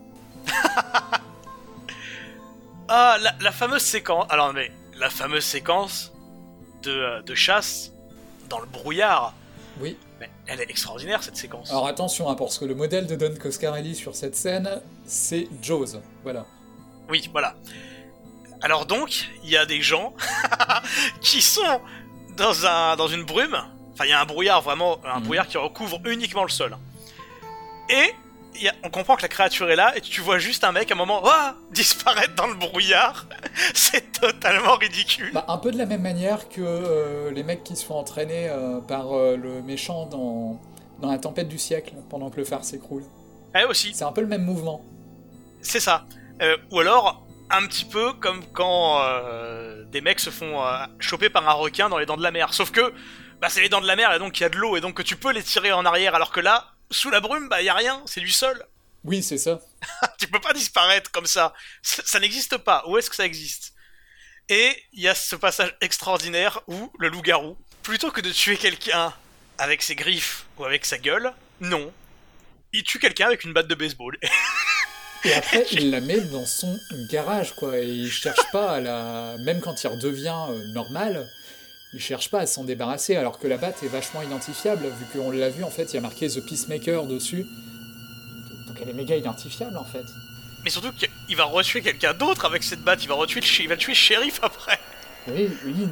Ah, la, la fameuse séquence... Alors mais... La fameuse séquence de, de chasse dans le brouillard. Oui. Mais elle est extraordinaire cette séquence. Alors attention, hein, parce que le modèle de Don Coscarelli sur cette scène, c'est Jaws. Voilà. Oui, voilà. Alors donc, il y a des gens qui sont dans, un, dans une brume. Enfin, il y a un brouillard vraiment, un mmh. brouillard qui recouvre uniquement le sol. Et... Y a, on comprend que la créature est là et tu vois juste un mec à un moment oh, disparaître dans le brouillard. C'est totalement ridicule. Bah, un peu de la même manière que euh, les mecs qui se font entraîner euh, par euh, le méchant dans, dans la tempête du siècle pendant que le phare s'écroule. Eh aussi. C'est un peu le même mouvement. C'est ça. Euh, ou alors un petit peu comme quand euh, des mecs se font euh, choper par un requin dans les dents de la mer. Sauf que bah, c'est les dents de la mer et donc il y a de l'eau et donc que tu peux les tirer en arrière alors que là sous la brume, bah y a rien, c'est du sol. Oui, c'est ça. Tu peux pas disparaître comme ça. ça. Ça n'existe pas. Où est-ce que ça existe? Et il y a ce passage extraordinaire où le loup-garou, plutôt que de tuer quelqu'un avec ses griffes ou avec sa gueule, non. Il tue quelqu'un avec une batte de baseball. Et après, il la met dans son garage, quoi. Et il cherche pas à la... Même quand il redevient euh, normal... Il cherche pas à s'en débarrasser, alors que la batte est vachement identifiable, vu qu'on l'a vu, en fait, il y a marqué The Peacemaker dessus. Donc elle est méga identifiable, en fait. Mais surtout qu'il va retuer quelqu'un d'autre avec cette batte, il va retuer le, il va tuer le shérif après. Oui, oui.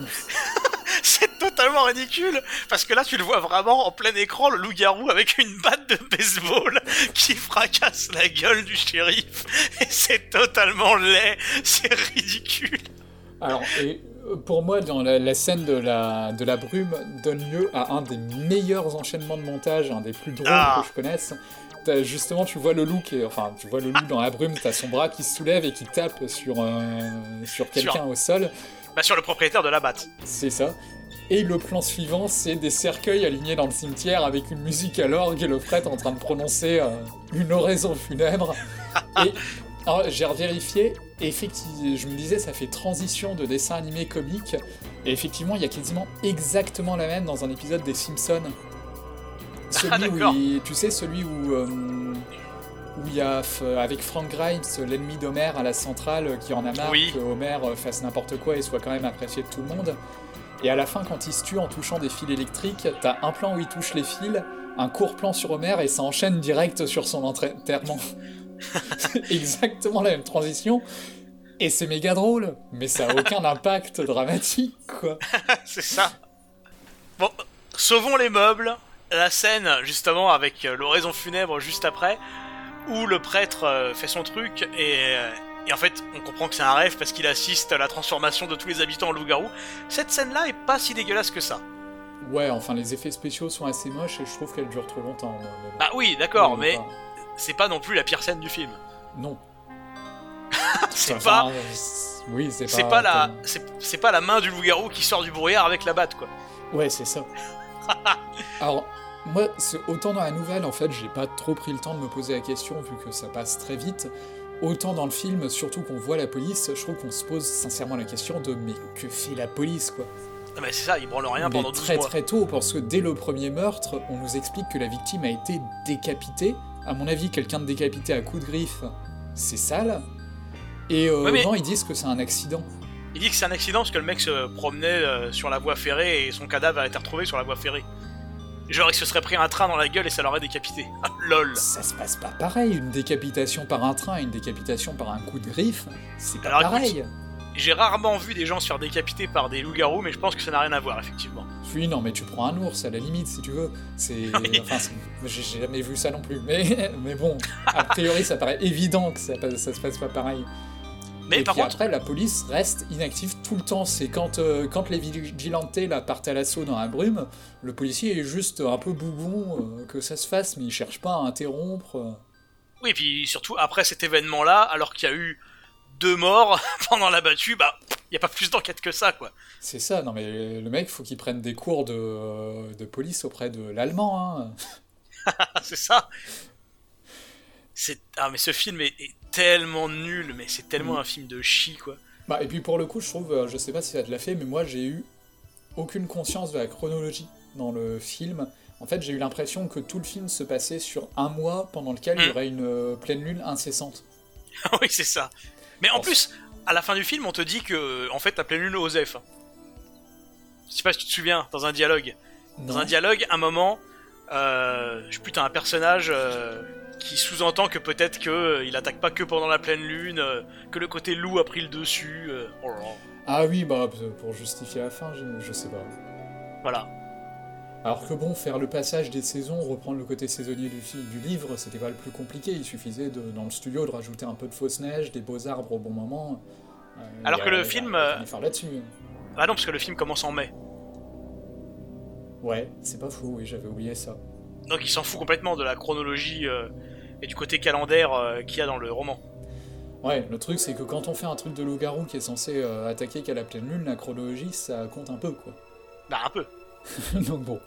C'est totalement ridicule, parce que là, tu le vois vraiment en plein écran, le loup-garou avec une batte de baseball qui fracasse la gueule du shérif. Et c'est totalement laid, c'est ridicule. Alors, et... Pour moi, dans la, la scène de la, de la brume donne lieu à un des meilleurs enchaînements de montage, un des plus drôles ah. que je connaisse. T'as, justement, tu vois le loup qui est, enfin, tu vois le loup dans la brume, t'as son bras qui se soulève et qui tape sur, euh, sur quelqu'un sur... au sol. Bah sur le propriétaire de la batte. C'est ça. Et le plan suivant, c'est des cercueils alignés dans le cimetière avec une musique à l'orgue et le prêtre en train de prononcer euh, une oraison funèbre. Et alors, j'ai revérifié. Et effectivement, je me disais, ça fait transition de dessin animé comique, et effectivement, il y a quasiment exactement la même dans un épisode des Simpsons. Celui ah, où il, tu sais, celui où euh, où il y a avec Frank Grimes, l'ennemi d'Homer à la centrale, qui en a marre oui. que Homer fasse n'importe quoi et soit quand même apprécié de tout le monde. Et à la fin, quand il se tue en touchant des fils électriques, t'as un plan où il touche les fils, un court plan sur Homer, et ça enchaîne direct sur son enterrement. C'est exactement la même transition, et c'est méga drôle, mais ça a aucun impact dramatique, quoi. C'est ça. Bon, sauvons les meubles. La scène, justement, avec l'oraison funèbre juste après, où le prêtre fait son truc, et, et en fait, on comprend que c'est un rêve parce qu'il assiste à la transformation de tous les habitants en loup-garou. Cette scène-là est pas si dégueulasse que ça. Ouais, enfin, les effets spéciaux sont assez moches, et je trouve qu'elle dure trop longtemps. Mais... Bah oui, d'accord, mais... Pas... c'est pas non plus la pire scène du film. Non. c'est enfin, pas... Euh, oui, c'est pas... C'est pas, la... c'est... c'est pas la main du loup-garou qui sort du brouillard avec la batte, quoi. Ouais, c'est ça. Alors, moi, c'est... autant dans la nouvelle, en fait, j'ai pas trop pris le temps de me poser la question, vu que ça passe très vite. Autant dans le film, surtout qu'on voit la police, je trouve qu'on se pose sincèrement la question de « mais que fait la police, quoi ?» Ah bah c'est ça, ils branlent rien mais pendant douze très, mois. Très tôt, parce que dès le premier meurtre, on nous explique que la victime a été décapitée. À mon avis, quelqu'un de décapité à coups de griffe, c'est sale. Et euh, ouais, mais... non, ils disent que c'est un accident. Ils disent que c'est un accident parce que le mec se promenait euh, sur la voie ferrée et son cadavre a été retrouvé sur la voie ferrée. Genre, il se serait pris un train dans la gueule et ça l'aurait décapité. Ah, lol. Ça se passe pas pareil, une décapitation par un train et une décapitation par un coup de griffe, c'est pas Alors, pareil. Écoute, j'ai rarement vu des gens se faire décapiter par des loups-garous, mais je pense que ça n'a rien à voir, effectivement. Oui, non, mais tu prends un ours, à la limite, si tu veux. C'est... Oui. Enfin, c'est... j'ai j'ai jamais vu ça non plus. Mais, mais bon, a priori, ça paraît évident que ça, ça se passe pas pareil. Mais Et par puis contre, après, la police reste inactive tout le temps. C'est quand, euh, quand les vigilantes là, partent à l'assaut dans la brume, le policier est juste un peu bougon, euh, que ça se fasse, mais il cherche pas à interrompre. euh. oui, puis surtout après cet événement-là, alors qu'il y a eu deux morts pendant la battue, bah, il y a pas plus d'enquête que ça, quoi. C'est ça, non mais le mec, faut qu'il prenne des cours de, de police auprès de l'allemand, hein. C'est ça. C'est... Ah, mais ce film est, est tellement nul, mais c'est tellement Mm. un film de chi, quoi. Bah, et puis pour le coup, je trouve, euh, je sais pas si ça te l'a fait, mais moi j'ai eu aucune conscience de la chronologie dans le film. En fait, j'ai eu l'impression que tout le film se passait sur un mois pendant lequel il y Mm. aurait une euh, pleine lune incessante. Oui, c'est ça. Mais en Oh. plus, à la fin du film, on te dit que, en fait, t'as pleine lune au Osef. Je sais pas si tu te souviens, dans un dialogue. Dans Non. un dialogue, un moment, euh, je sais plus, t'as un personnage euh, qui sous-entend que peut-être que euh, il attaque pas que pendant la pleine lune, euh, que le côté loup a pris le dessus. euh, oh là là. Ah oui, bah pour justifier la fin, je, je sais pas. Voilà. Alors que bon, faire le passage des saisons, reprendre le côté saisonnier du, fi- du livre, c'était pas le plus compliqué. Il suffisait de, dans le studio de rajouter un peu de fausse neige, des beaux arbres au bon moment. Euh, Alors y a- que le y a- film, y a euh, rien à faire là-dessus. Ah non, parce que le film commence en mai. Ouais, c'est pas fou, oui, j'avais oublié ça. Donc il s'en fout complètement de la chronologie euh, et du côté calendaire euh, qu'il y a dans le roman. Ouais, le truc c'est que quand on fait un truc de loup-garou qui est censé euh, attaquer qu'à la pleine lune, la chronologie ça compte un peu quoi. Bah un peu. Donc bon.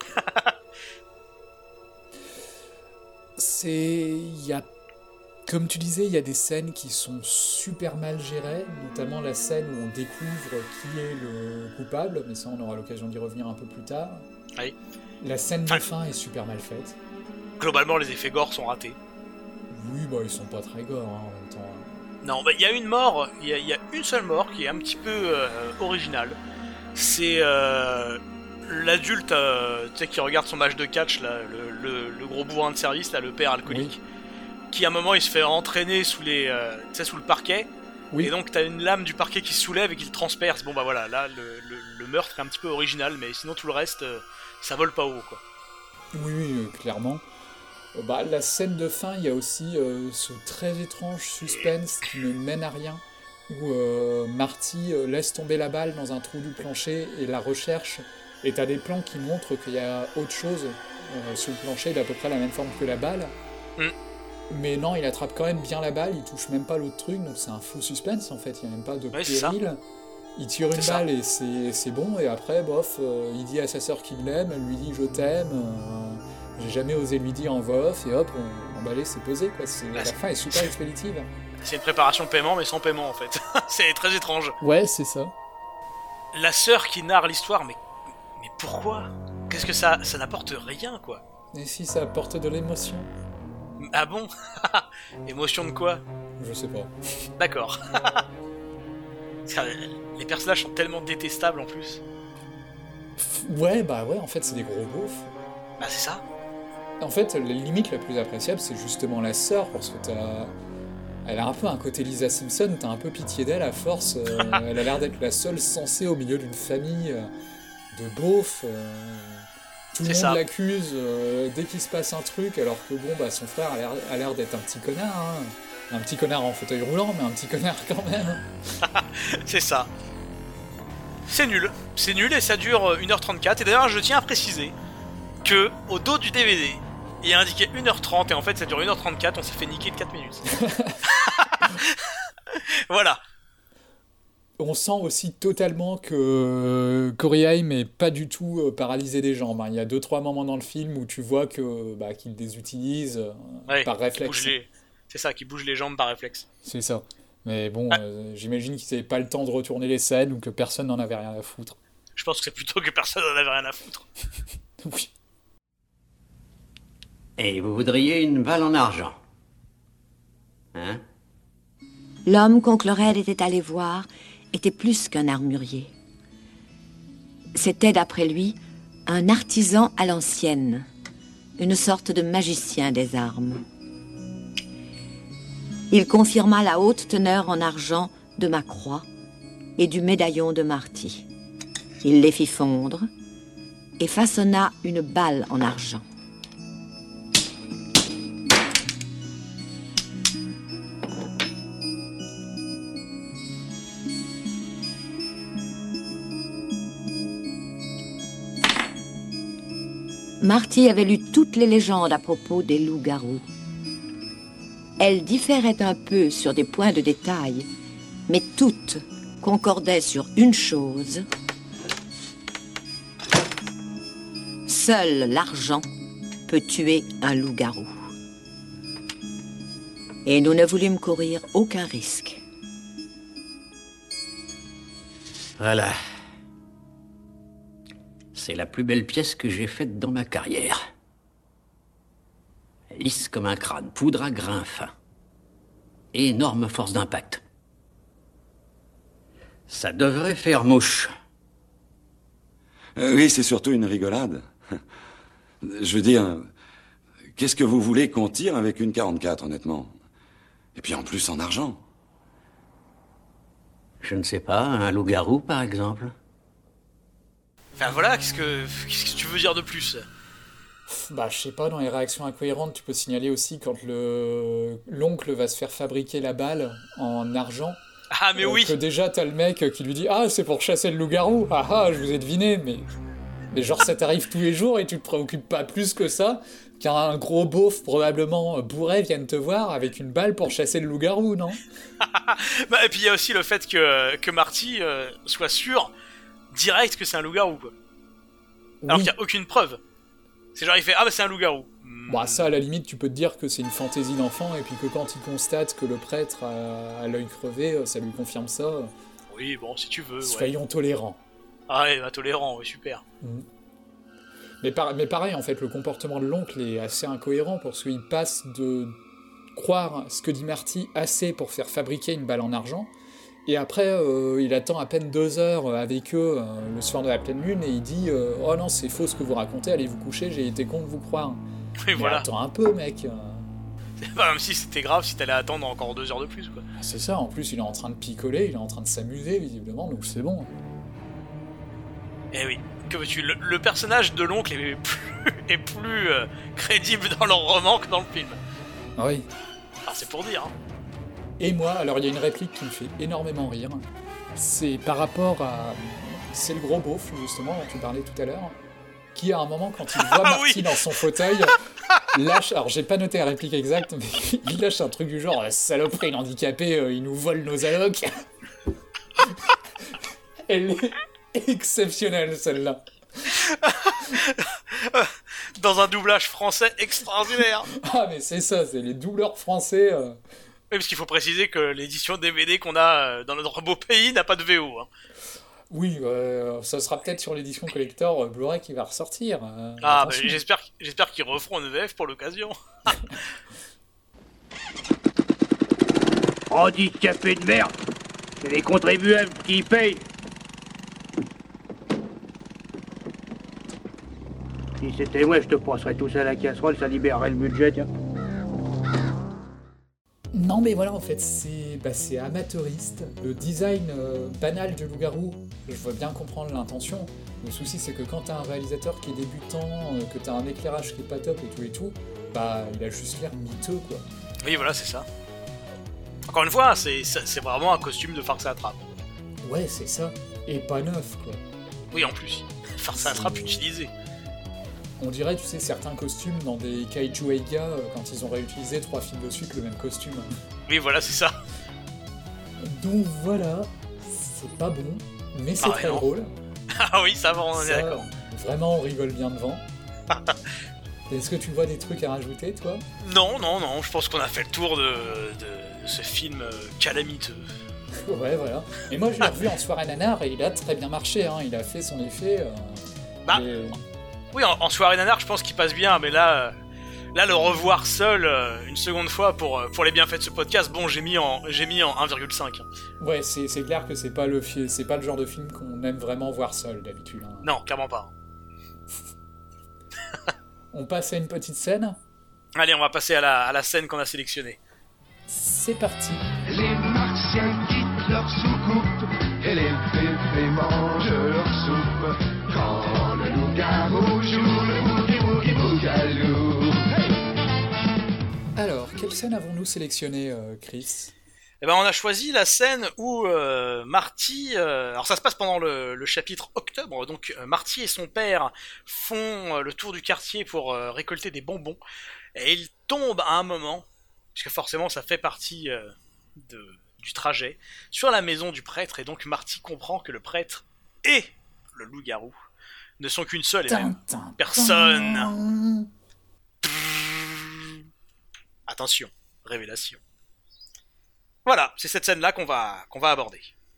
C'est. Il y a. Comme tu disais, il y a des scènes qui sont super mal gérées, notamment la scène où on découvre qui est le coupable, mais ça on aura l'occasion d'y revenir un peu plus tard. Oui. La scène de Enfin- fin est super mal faite. Globalement, les effets gore sont ratés. Oui, bah ils sont pas très gore hein, en même temps. Non, bah il y a une mort, il y, a- il y a une seule mort qui est un petit peu euh, originale. C'est euh, l'adulte euh, tu sais, qui regarde son match de catch, là, le, le- le gros bourrin de service, là, le père alcoolique, qui à un moment il se fait entraîner sous, les, euh, tu sais, sous le parquet, Oui. et donc t'as une lame du parquet qui se soulève et qui le transperce. Bon bah voilà, là le, le- le meurtre est un petit peu original, mais sinon tout le reste, euh, ça vole pas haut quoi. Oui, oui, euh, clairement. Euh, bah, la scène de fin, il y a aussi euh, ce très étrange suspense qui ne mène à rien, où euh, Marty euh, laisse tomber la balle dans un trou du plancher et la recherche, et t'as des plans qui montrent qu'il y a autre chose euh, sous le plancher d'à peu près la même forme que la balle. Mm. Mais non, il attrape quand même bien la balle, il touche même pas l'autre truc, donc c'est un faux suspense en fait, il n'y a même pas de Ouais, c'est ça. péril. Il tire une C'est ça. balle et c'est c'est bon, et après, bof, euh, il dit à sa sœur qu'il l'aime, elle lui dit je t'aime, euh, j'ai jamais osé lui dire en voix off, et hop, on, emballé, c'est posé, quoi. C'est, la fin est super expéditive. C'est une préparation de paiement, mais sans paiement en fait. C'est très étrange. Ouais, c'est ça. La sœur qui narre l'histoire, mais, mais pourquoi? Qu'est-ce que ça, ça n'apporte rien quoi. Et si ça apporte de l'émotion? Ah bon? Émotion de quoi? Je sais pas. D'accord. Ça, les personnages sont tellement détestables en plus. Pff, Ouais, bah ouais, en fait, c'est des gros beaufs. Bah c'est ça. En fait, la limite la plus appréciable, c'est justement la sœur, parce que t'as... Elle a un peu un côté Lisa Simpson, t'as un peu pitié d'elle à force. euh, elle a l'air d'être la seule censée au milieu d'une famille euh, de beaufs. euh, tout le C'est monde ça. l'accuse euh, dès qu'il se passe un truc, alors que bon, bah son frère a l'air, a l'air d'être un petit connard. hein. Un petit connard en fauteuil roulant, mais un petit connard quand même. C'est ça. C'est nul. C'est nul et ça dure une heure trente-quatre. Et d'ailleurs, je tiens à préciser que au dos du D V D, il y a indiqué une heure trente et en fait ça dure une heure trente-quatre, on s'est fait niquer de quatre minutes. Voilà. On sent aussi totalement que Corey Haim est pas du tout euh, paralysé des jambes. hein. Il y a deux trois moments dans le film où tu vois que bah, qu'il les utilise euh, Ouais, par qui réflexe. bouge les- C'est ça, qui bouge les jambes par réflexe. C'est ça. Mais bon, Ah. euh, j'imagine qu'ils n'avaient pas le temps de retourner les scènes ou que personne n'en avait rien à foutre. Je pense que c'est plutôt que personne n'en avait rien à foutre. Oui. Et vous voudriez une balle en argent? Hein? L'homme qu'Oncle était allé voir était plus qu'un armurier. C'était, d'après lui, un artisan à l'ancienne, une sorte de magicien des armes. Il confirma la haute teneur en argent de ma croix et du médaillon de Marty. Il les fit fondre et façonna une balle en argent. Marty avait lu toutes les légendes à propos des loups-garous. Elles différaient un peu sur des points de détail, mais toutes concordaient sur une chose. Seul l'argent peut tuer un loup-garou. Et nous ne voulûmes courir aucun risque. Voilà. C'est la plus belle pièce que j'ai faite dans ma carrière. Lisse comme un crâne, poudre à grains fins. Énorme force d'impact. Ça devrait faire mouche. Euh, oui, c'est surtout une rigolade. Je veux dire, qu'est-ce que vous voulez qu'on tire avec une quarante-quatre, honnêtement? Et puis en plus en argent. Je ne sais pas, un loup-garou par exemple? Enfin voilà, qu'est-ce que, qu'est-ce que tu veux dire de plus? Bah, je sais pas, dans les réactions incohérentes, tu peux signaler aussi quand le l'oncle va se faire fabriquer la balle en argent. Ah, mais euh, oui! Que déjà, t'as le mec qui lui dit « Ah, c'est pour chasser le loup-garou! Ah ah, je vous ai deviné! » Mais mais genre, ça t'arrive tous les jours et tu te préoccupes pas plus que ça qu'un gros beauf, probablement bourré, vienne te voir avec une balle pour chasser le loup-garou, non? Bah, et puis il y a aussi le fait que, que Marty euh, soit sûr, direct, que c'est un loup-garou, quoi. Alors Oui. qu'il n'y a aucune preuve. C'est genre, il fait « Ah, bah c'est un loup-garou. » Bah ça, à la limite, tu peux te dire que c'est une fantaisie d'enfant, et puis que quand il constate que le prêtre a, a l'œil crevé, ça lui confirme ça. Oui, bon, si tu veux, ouais. Soyons tolérants. Ah ouais, bah tolérant, ouais, super. Mmh. Mais, par, mais pareil, en fait, le comportement de l'oncle est assez incohérent, parce qu'il passe de croire ce que dit Marty assez pour faire fabriquer une balle en argent, et après, euh, il attend à peine deux heures avec eux euh, le soir de la pleine lune, et il dit euh, « Oh non, c'est faux ce que vous racontez, allez vous coucher, j'ai été con de vous croire. » Oui, Mais voilà. attends un peu, mec. C'est pas comme si c'était grave si t'allais attendre encore deux heures de plus, quoi. C'est ça, en plus, il est en train de picoler, il est en train de s'amuser, visiblement, donc c'est bon. Eh oui, que veux-tu, le, le personnage de l'oncle est plus, est plus euh, crédible dans leur roman que dans le film. Ah oui. Alors c'est pour dire, hein. Et moi, alors il y a une réplique qui me fait énormément rire. C'est par rapport à... C'est le gros beauf, justement, dont tu parlais tout à l'heure, qui, à un moment, quand il voit Marty oui. dans son fauteuil, lâche... Alors, j'ai pas noté la réplique exacte, mais il lâche un truc du genre « La saloperie, l'handicapé, euh, il nous vole nos allocs !» Elle est exceptionnelle, celle-là. Dans un doublage français extraordinaire. Ah, mais c'est ça, c'est les doubleurs français... euh. Oui, parce qu'il faut préciser que l'édition D V D qu'on a dans notre beau pays n'a pas de V O. Hein. Oui, euh, ça sera peut-être sur l'édition collector euh, Blu-ray qui va ressortir. Euh, ah, bah, j'espère, j'espère qu'ils referont une V F pour l'occasion. Handicapé de merde! C'est les contribuables qui payent! Si c'était moi, je te passerais tout ça à la casserole, ça libérerait le budget, tiens. Non mais voilà, en fait, c'est bah, c'est amateuriste. Le design euh, banal du loup-garou, je veux bien comprendre l'intention. Le souci, c'est que quand t'as un réalisateur qui est débutant, euh, que t'as un éclairage qui est pas top et tout et tout, bah il a juste l'air miteux, quoi. Oui, voilà, c'est ça. Encore une fois, c'est, c'est vraiment un costume de farce à attrape. Ouais, c'est ça. Et pas neuf, quoi. Oui, en plus. Farce à attrape utilisée. On dirait, tu sais, certains costumes dans des Kaiju Eiga, euh, quand ils ont réutilisé trois films de suite le même costume. Oui, voilà, c'est ça. Donc voilà, c'est pas bon, mais c'est Ah, très non. drôle. Ah oui, ça va, on est Ça, d'accord. Vraiment, on rigole bien devant. Est-ce que tu vois des trucs à rajouter, toi? Non, non, non, je pense qu'on a fait le tour de, de, de ce film euh, calamiteux. Ouais, voilà. Et moi, je l'ai revu en soirée nanar et il a très bien marché, hein. Il a fait son effet. Euh, Bah, et- oui, en, en soirée nanar, je pense qu'il passe bien, mais là, euh, là, le revoir seul euh, une seconde fois pour, euh, pour les bienfaits de ce podcast, bon, j'ai mis en, j'ai mis en un virgule cinq. Hein. Ouais, c'est c'est clair que c'est pas, le fi- c'est pas le genre de film qu'on aime vraiment voir seul, d'habitude. Hein. Non, clairement pas. On passe à une petite scène. Allez, on va passer à la, à la scène qu'on a sélectionnée. c'est parti. Les martiens quittent leur soucoupe et les féfés mangent leur soupe. Quand le loup-garou joue le boogie-woogie-boogaloo. Hey. Alors, quelle scène avons-nous sélectionné, euh, Chris ? Eh ben, on a choisi la scène où euh, Marty... Euh, alors ça se passe pendant le, le chapitre octobre, donc euh, Marty et son père font euh, le tour du quartier pour euh, récolter des bonbons, et ils tombent à un moment, puisque forcément ça fait partie euh, de, du trajet, sur la maison du prêtre, et donc Marty comprend que le prêtre et le loup-garou ne sont qu'une seule et même personne. Attention, révélation. Voilà, c'est cette scène-là qu'on va, qu'on va aborder.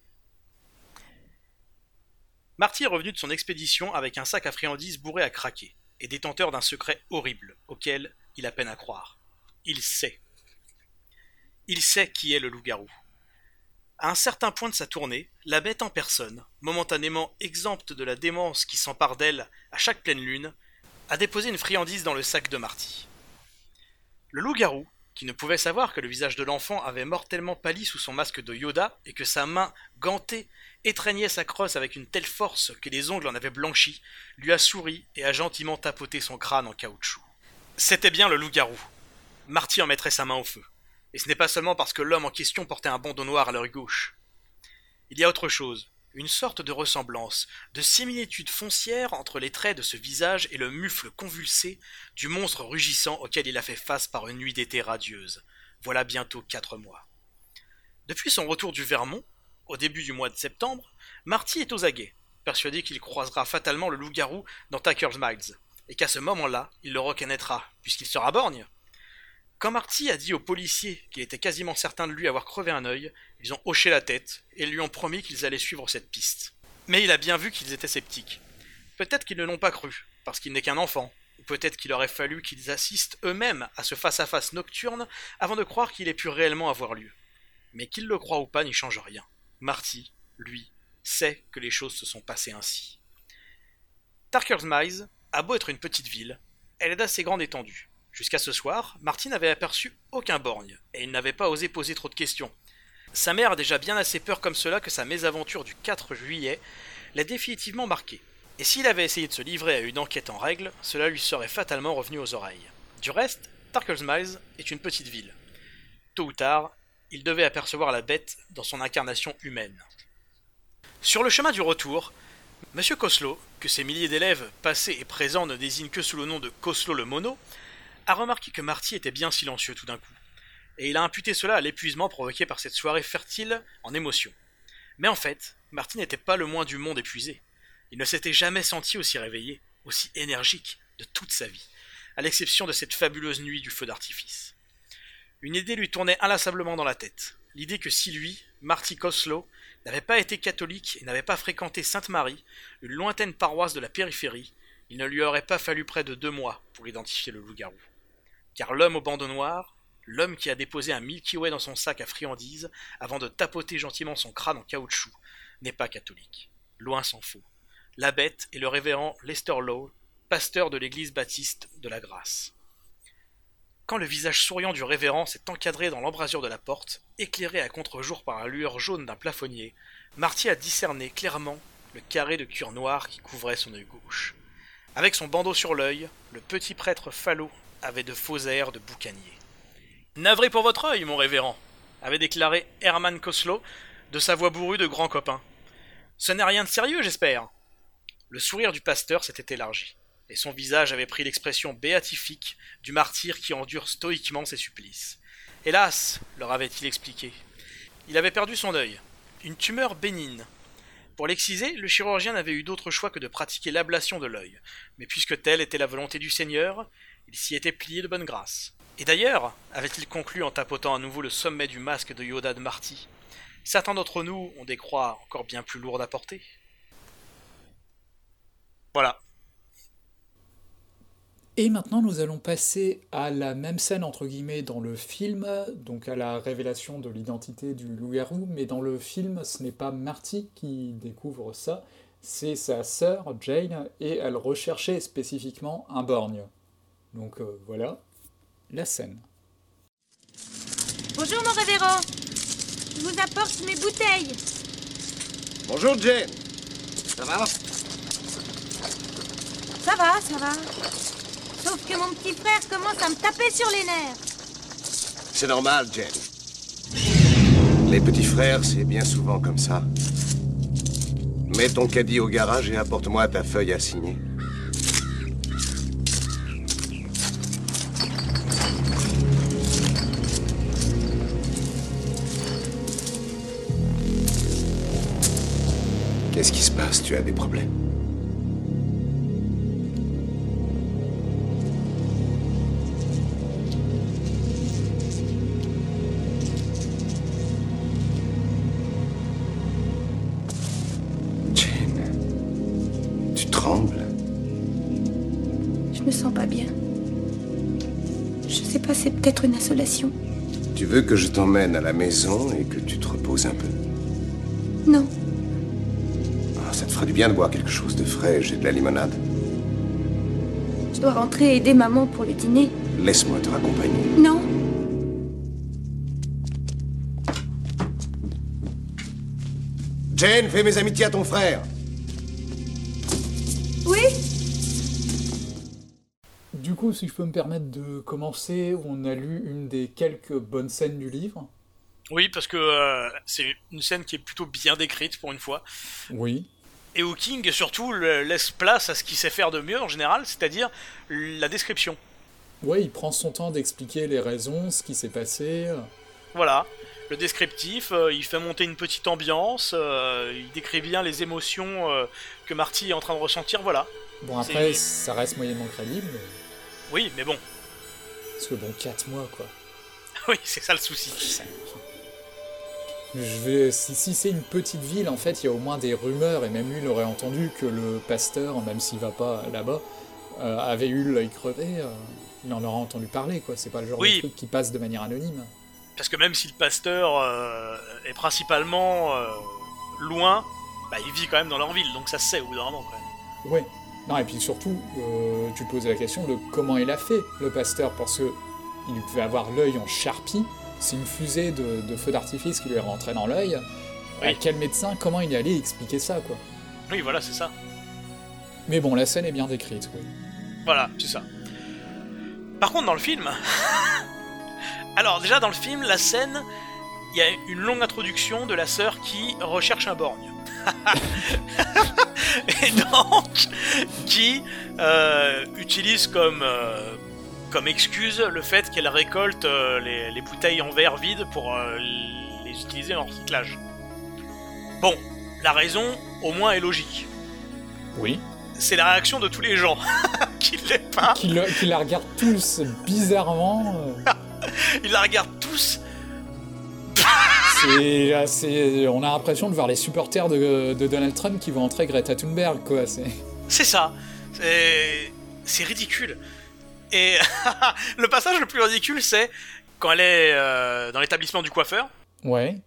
Marty est revenu de son expédition avec un sac à friandises bourré à craquer, et détenteur d'un secret horrible, auquel il a peine à croire. Il sait. Il sait qui est le loup-garou. À un certain point de sa tournée, la bête en personne, momentanément exempte de la démence qui s'empare d'elle à chaque pleine lune, a déposé une friandise dans le sac de Marty. Le loup-garou, qui ne pouvait savoir que le visage de l'enfant avait mortellement pâli sous son masque de Yoda et que sa main, gantée, étreignait sa crosse avec une telle force que les ongles en avaient blanchi, lui a souri et a gentiment tapoté son crâne en caoutchouc. C'était bien le loup-garou. Marty en mettrait sa main au feu. Et ce n'est pas seulement parce que l'homme en question portait un bandeau noir à l'œil gauche. Il y a autre chose, une sorte de ressemblance, de similitude foncière entre les traits de ce visage et le mufle convulsé du monstre rugissant auquel il a fait face par une nuit d'été radieuse. Voilà bientôt quatre mois. Depuis son retour du Vermont, au début du mois de septembre, Marty est aux aguets, persuadé qu'il croisera fatalement le loup-garou dans Tucker's Mills, et qu'à ce moment-là, il le reconnaîtra, puisqu'il sera borgne. Quand Marty a dit aux policiers qu'il était quasiment certain de lui avoir crevé un œil, ils ont hoché la tête et lui ont promis qu'ils allaient suivre cette piste. Mais il a bien vu qu'ils étaient sceptiques. Peut-être qu'ils ne l'ont pas cru, parce qu'il n'est qu'un enfant, ou peut-être qu'il aurait fallu qu'ils assistent eux-mêmes à ce face-à-face nocturne avant de croire qu'il ait pu réellement avoir lieu. Mais qu'ils le croient ou pas n'y change rien. Marty, lui, sait que les choses se sont passées ainsi. Tucker's Mills a beau être une petite ville, elle est d'assez grande étendue. Jusqu'à ce soir, Marty n'avait aperçu aucun borgne, et il n'avait pas osé poser trop de questions. Sa mère a déjà bien assez peur comme cela que sa mésaventure du quatre juillet l'a définitivement marqué. Et s'il avait essayé de se livrer à une enquête en règle, cela lui serait fatalement revenu aux oreilles. Du reste, Tucker's Mills est une petite ville. Tôt ou tard, il devait apercevoir la bête dans son incarnation humaine. Sur le chemin du retour, Monsieur Coslow, que ses milliers d'élèves passés et présents ne désignent que sous le nom de Coslow le Mono, a remarqué que Marty était bien silencieux tout d'un coup, et il a imputé cela à l'épuisement provoqué par cette soirée fertile en émotions. Mais en fait, Marty n'était pas le moins du monde épuisé. Il ne s'était jamais senti aussi réveillé, aussi énergique de toute sa vie, à l'exception de cette fabuleuse nuit du feu d'artifice. Une idée lui tournait inlassablement dans la tête, l'idée que si lui, Marty Coslow, n'avait pas été catholique et n'avait pas fréquenté Sainte-Marie, une lointaine paroisse de la périphérie, il ne lui aurait pas fallu près de deux mois pour identifier le loup-garou. Car l'homme au bandeau noir, l'homme qui a déposé un Milky Way dans son sac à friandises avant de tapoter gentiment son crâne en caoutchouc, n'est pas catholique. Loin s'en faut. La bête est le révérend Lester Lowe, pasteur de l'église baptiste de la Grâce. Quand le visage souriant du révérend s'est encadré dans l'embrasure de la porte, éclairé à contre-jour par la lueur jaune d'un plafonnier, Marty a discerné clairement le carré de cuir noir qui couvrait son œil gauche. Avec son bandeau sur l'œil, le petit prêtre falot avait de faux airs de boucanier. « Navré pour votre œil, mon révérend !» avait déclaré Herman Coslow de sa voix bourrue de grand copain. « Ce n'est rien de sérieux, j'espère !» Le sourire du pasteur s'était élargi, et son visage avait pris l'expression béatifique du martyr qui endure stoïquement ses supplices. Hélas, leur avait-il expliqué, il avait perdu son œil, une tumeur bénigne. Pour l'exciser, le chirurgien n'avait eu d'autre choix que de pratiquer l'ablation de l'œil, mais puisque telle était la volonté du Seigneur, il s'y était plié de bonne grâce. Et d'ailleurs, avait-il conclu en tapotant à nouveau le sommet du masque de Yoda de Marty, certains d'entre nous ont des croix encore bien plus lourdes à porter. Voilà. Et maintenant, nous allons passer à la même scène, entre guillemets, dans le film, donc à la révélation de l'identité du loup-garou, mais dans le film, ce n'est pas Marty qui découvre ça, c'est sa sœur, Jane, et elle recherchait spécifiquement un borgne. Donc euh, voilà, la scène. Bonjour, mon révérend. Je vous apporte mes bouteilles. Bonjour, Jane. Ça va? Ça va, ça va. Sauf que mon petit frère commence à me taper sur les nerfs. C'est normal, Jane. Les petits frères, c'est bien souvent comme ça. Mets ton caddie au garage et apporte-moi ta feuille à signer. Qu'est-ce qui se passe? Tu as des problèmes? Jane, tu trembles? Je me sens pas bien. Je sais pas, c'est peut-être une insolation. Tu veux que je t'emmène à la maison et que tu te reposes un peu? Non. Ça te ferait du bien de boire quelque chose de frais. J'ai de la limonade. Je dois rentrer et aider maman pour le dîner. Laisse-moi te raccompagner. Non. Jane, fais mes amitiés à ton frère. Oui. Du coup, si je peux me permettre de commencer, on a lu une des quelques bonnes scènes du livre. Oui, parce que euh, c'est une scène qui est plutôt bien décrite pour une fois. Oui. Et Hawking, surtout, le, laisse place à ce qu'il sait faire de mieux en général, c'est-à-dire la description. Ouais, il prend son temps d'expliquer les raisons, ce qui s'est passé. Voilà, le descriptif, euh, il fait monter une petite ambiance, euh, il décrit bien les émotions euh, que Marty est en train de ressentir, voilà. Bon, après, c'est... ça reste moyennement crédible. Mais... Oui, mais bon. Parce que bon, quatre mois, quoi. Oui, c'est ça le souci. Je vais... Si, si c'est une petite ville, en fait, il y a au moins des rumeurs, et même lui, il aurait entendu que le pasteur, même s'il va pas là-bas, euh, avait eu l'œil crevé, euh, il en aura entendu parler, quoi. C'est pas le genre oui. de truc qui passe de manière anonyme. Parce que même si le pasteur euh, est principalement euh, loin, bah, il vit quand même dans leur ville, donc ça se sait au bout d'un moment, quand même. Ouais. Non, et puis surtout, euh, tu posais la question de comment il a fait, le pasteur, parce que il pouvait avoir l'œil en charpie. C'est une fusée de, de feu d'artifice qui lui est rentrée dans l'œil. Oui. À quel médecin, comment il est allé expliquer ça, quoi? Oui, voilà, c'est ça. Mais bon, la scène est bien décrite, oui. Voilà, c'est ça. Par contre, dans le film... Alors, déjà, dans le film, la scène, il y a une longue introduction de la sœur qui recherche un borgne. Et donc, qui euh, utilise comme... Euh, comme excuse le fait qu'elle récolte euh, les, les bouteilles en verre vides pour euh, les utiliser en recyclage. Bon, la raison, au moins, est logique. Oui. C'est la réaction de tous les gens qui l'aiment pas. Qui, le, qui la regardent tous bizarrement. Euh... Ils la regardent tous. c'est, c'est, on a l'impression de voir les supporters de, de Donald Trump qui vont entrer Greta Thunberg, quoi. C'est, c'est ça. C'est, c'est ridicule. Et le passage le plus ridicule, c'est quand elle est euh, dans l'établissement du coiffeur. Ouais.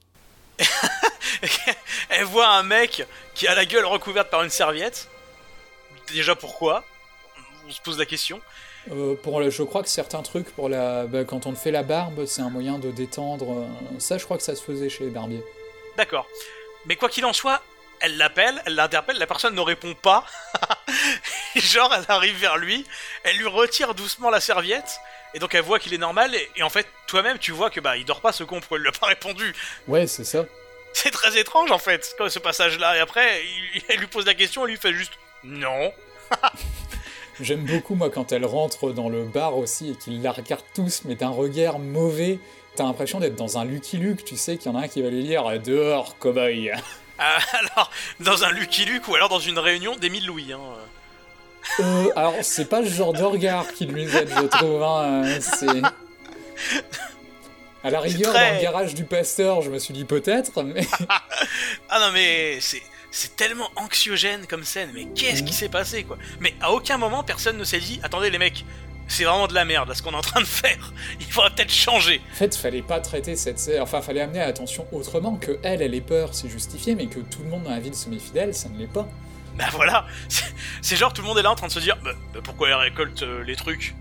Elle voit un mec qui a la gueule recouverte par une serviette. Déjà, pourquoi? On se pose la question. Euh, pour le, je crois que certains trucs, pour la, bah, quand on fait la barbe, c'est un moyen de détendre. Euh, ça, je crois que ça se faisait chez les barbiers. D'accord. Mais quoi qu'il en soit, elle l'appelle, elle l'interpelle, la personne ne répond pas. Genre, elle arrive vers lui, elle lui retire doucement la serviette, et donc elle voit qu'il est normal, et, et en fait, toi-même, tu vois que bah il dort pas ce con, pourquoi il lui a pas répondu. Ouais, c'est ça. C'est très étrange, en fait, ce passage-là, et après, il, elle lui pose la question, et lui fait juste « Non ». J'aime beaucoup, moi, quand elle rentre dans le bar aussi, et qu'ils la regardent tous, mais d'un regard mauvais. T'as l'impression d'être dans un Lucky Luke, tu sais, qu'il y en a un qui va lui dire « Dehors, cow-boy ». Alors, dans un Lucky Luke ou alors dans une réunion d'Émile Louis. Hein. Euh, alors, c'est pas le genre de regard qui lui aide, je trouve. Hein, c'est... À la rigueur, très... dans le garage du pasteur, je me suis dit peut-être, mais... ah non, mais c'est, c'est tellement anxiogène comme scène, mais qu'est-ce mmh. qui s'est passé, quoi? Mais à aucun moment, personne ne s'est dit « Attendez, les mecs, c'est vraiment de la merde, là, ce qu'on est en train de faire. Il faudrait peut-être changer. » En fait, fallait pas traiter cette scène... Enfin, fallait amener à l'attention autrement, que elle, elle ait peur, c'est justifié, mais que tout le monde dans la ville se met fidèle, ça ne l'est pas. Bah voilà, c'est, c'est genre tout le monde est là en train de se dire bah, bah pourquoi elle récolte euh, les trucs?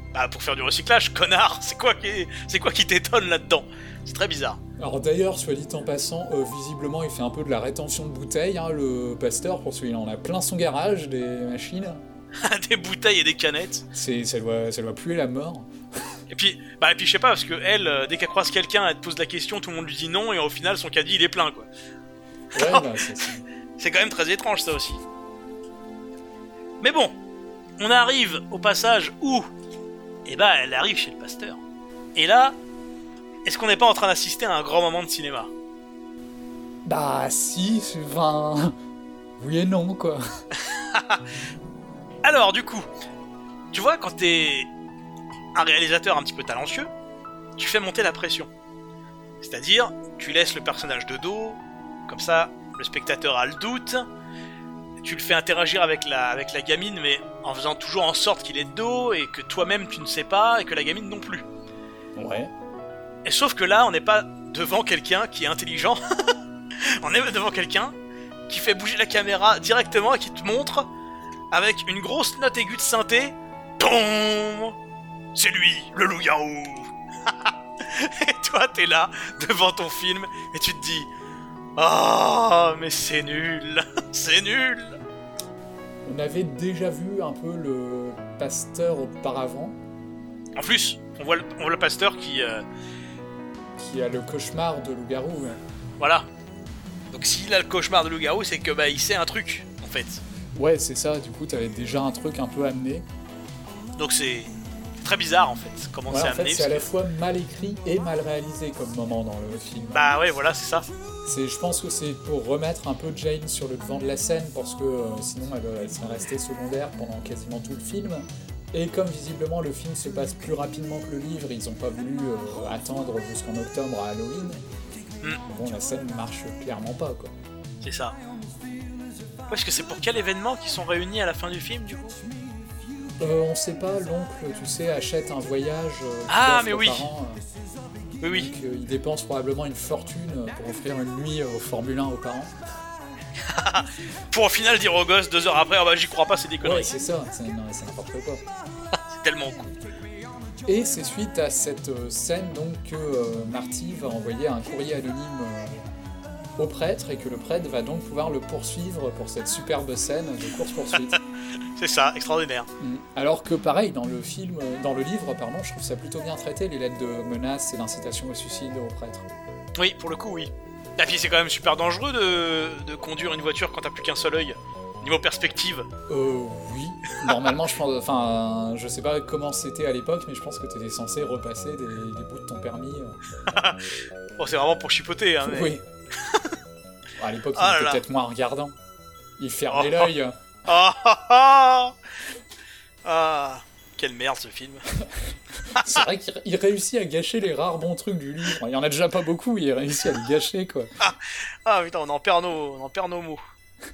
Bah pour faire du recyclage, connard. C'est quoi qui, c'est quoi qui t'étonne là-dedans? C'est très bizarre. Alors d'ailleurs, soit dit en passant, euh, visiblement il fait un peu de la rétention de bouteilles, hein, le pasteur, pour celui-là, il en a plein son garage, des machines. Des bouteilles et des canettes. C'est, ça doit, ça doit puer la mort. Et puis, bah et puis je sais pas, parce que elle, euh, dès qu'elle croise quelqu'un, elle te pose la question, tout le monde lui dit non, et au final son caddie il est plein quoi. Ouais, bah, c'est, c'est... c'est quand même très étrange ça aussi. Mais bon, on arrive au passage où, eh bah elle arrive chez le pasteur. Et là, est-ce qu'on n'est pas en train d'assister à un grand moment de cinéma? Bah si, enfin... Oui et non, quoi. Alors, du coup, tu vois, quand t'es un réalisateur un petit peu talentueux, tu fais monter la pression. C'est-à-dire, tu laisses le personnage de dos, comme ça, le spectateur a le doute, tu le fais interagir avec la, avec la gamine, mais en faisant toujours en sorte qu'il est de dos, et que toi-même tu ne sais pas, et que la gamine non plus. Ouais. Et sauf que là, on n'est pas devant quelqu'un qui est intelligent, on est devant quelqu'un qui fait bouger la caméra directement et qui te montre, avec une grosse note aiguë de synthé, Tom, c'est lui, le loup-garou. Et toi, t'es là, devant ton film, et tu te dis, ah, oh, mais c'est nul, c'est nul. On avait déjà vu un peu le pasteur auparavant. En plus, on voit le, on voit le pasteur qui... Euh... Qui a le cauchemar de loup-garou. Ouais. Voilà. Donc s'il a le cauchemar de loup-garou, c'est que bah il sait un truc, en fait. Ouais, c'est ça, du coup t'avais déjà un truc un peu amené. Donc c'est très bizarre en fait, comment ouais, c'est en amené. Fait, c'est à la fois mal écrit et mal réalisé comme moment dans le film. Bah ouais, voilà, c'est ça. C'est, je pense que c'est pour remettre un peu Jane sur le devant de la scène, parce que euh, sinon elle, elle serait restée secondaire pendant quasiment tout le film. Et comme visiblement le film se passe plus rapidement que le livre, ils ont pas voulu euh, attendre jusqu'en octobre à Halloween. Mm. Bon, la scène ne marche clairement pas, quoi. C'est ça. Parce que c'est pour quel événement qu'ils sont réunis à la fin du film, du coup? Euh, on sait pas, l'oncle, tu sais, achète un voyage euh, ah, mais aux oui. parents, euh, oui, oui. Donc, euh, il dépense probablement une fortune pour offrir une nuit au Formule un aux parents. Pour au final dire aux gosses deux heures après, ah bah j'y crois pas, c'est des conneries. Ouais, c'est ça, c'est, non, c'est n'importe quoi. C'est tellement cool. Et c'est suite à cette euh, scène donc que euh, Marty va envoyer un courrier anonyme euh, au prêtre, et que le prêtre va donc pouvoir le poursuivre pour cette superbe scène de course-poursuite. C'est ça, extraordinaire. Alors que pareil, dans le film, dans le livre, pardon, je trouve ça plutôt bien traité, les lettres de menaces et d'incitation au suicide au prêtre. Oui, pour le coup, oui. Et puis c'est quand même super dangereux de, de conduire une voiture quand t'as plus qu'un seul œil. Niveau perspective. Euh, oui. Normalement, je pense, enfin, je sais pas comment c'était à l'époque, mais je pense que t'étais censé repasser des, des bouts de ton permis. Bon, c'est vraiment pour chipoter, hein. Mais... Oui. Bon, à l'époque, il ah était là peut-être moins regardant. Il fermait oh, l'œil. Ah ah ah ah, quelle merde ce film. C'est vrai qu'il réussit à gâcher les rares bons trucs du livre. Il y en a déjà pas beaucoup, il réussit à les gâcher, quoi. Ah, ah putain, on en perd nos, on en perd nos mots.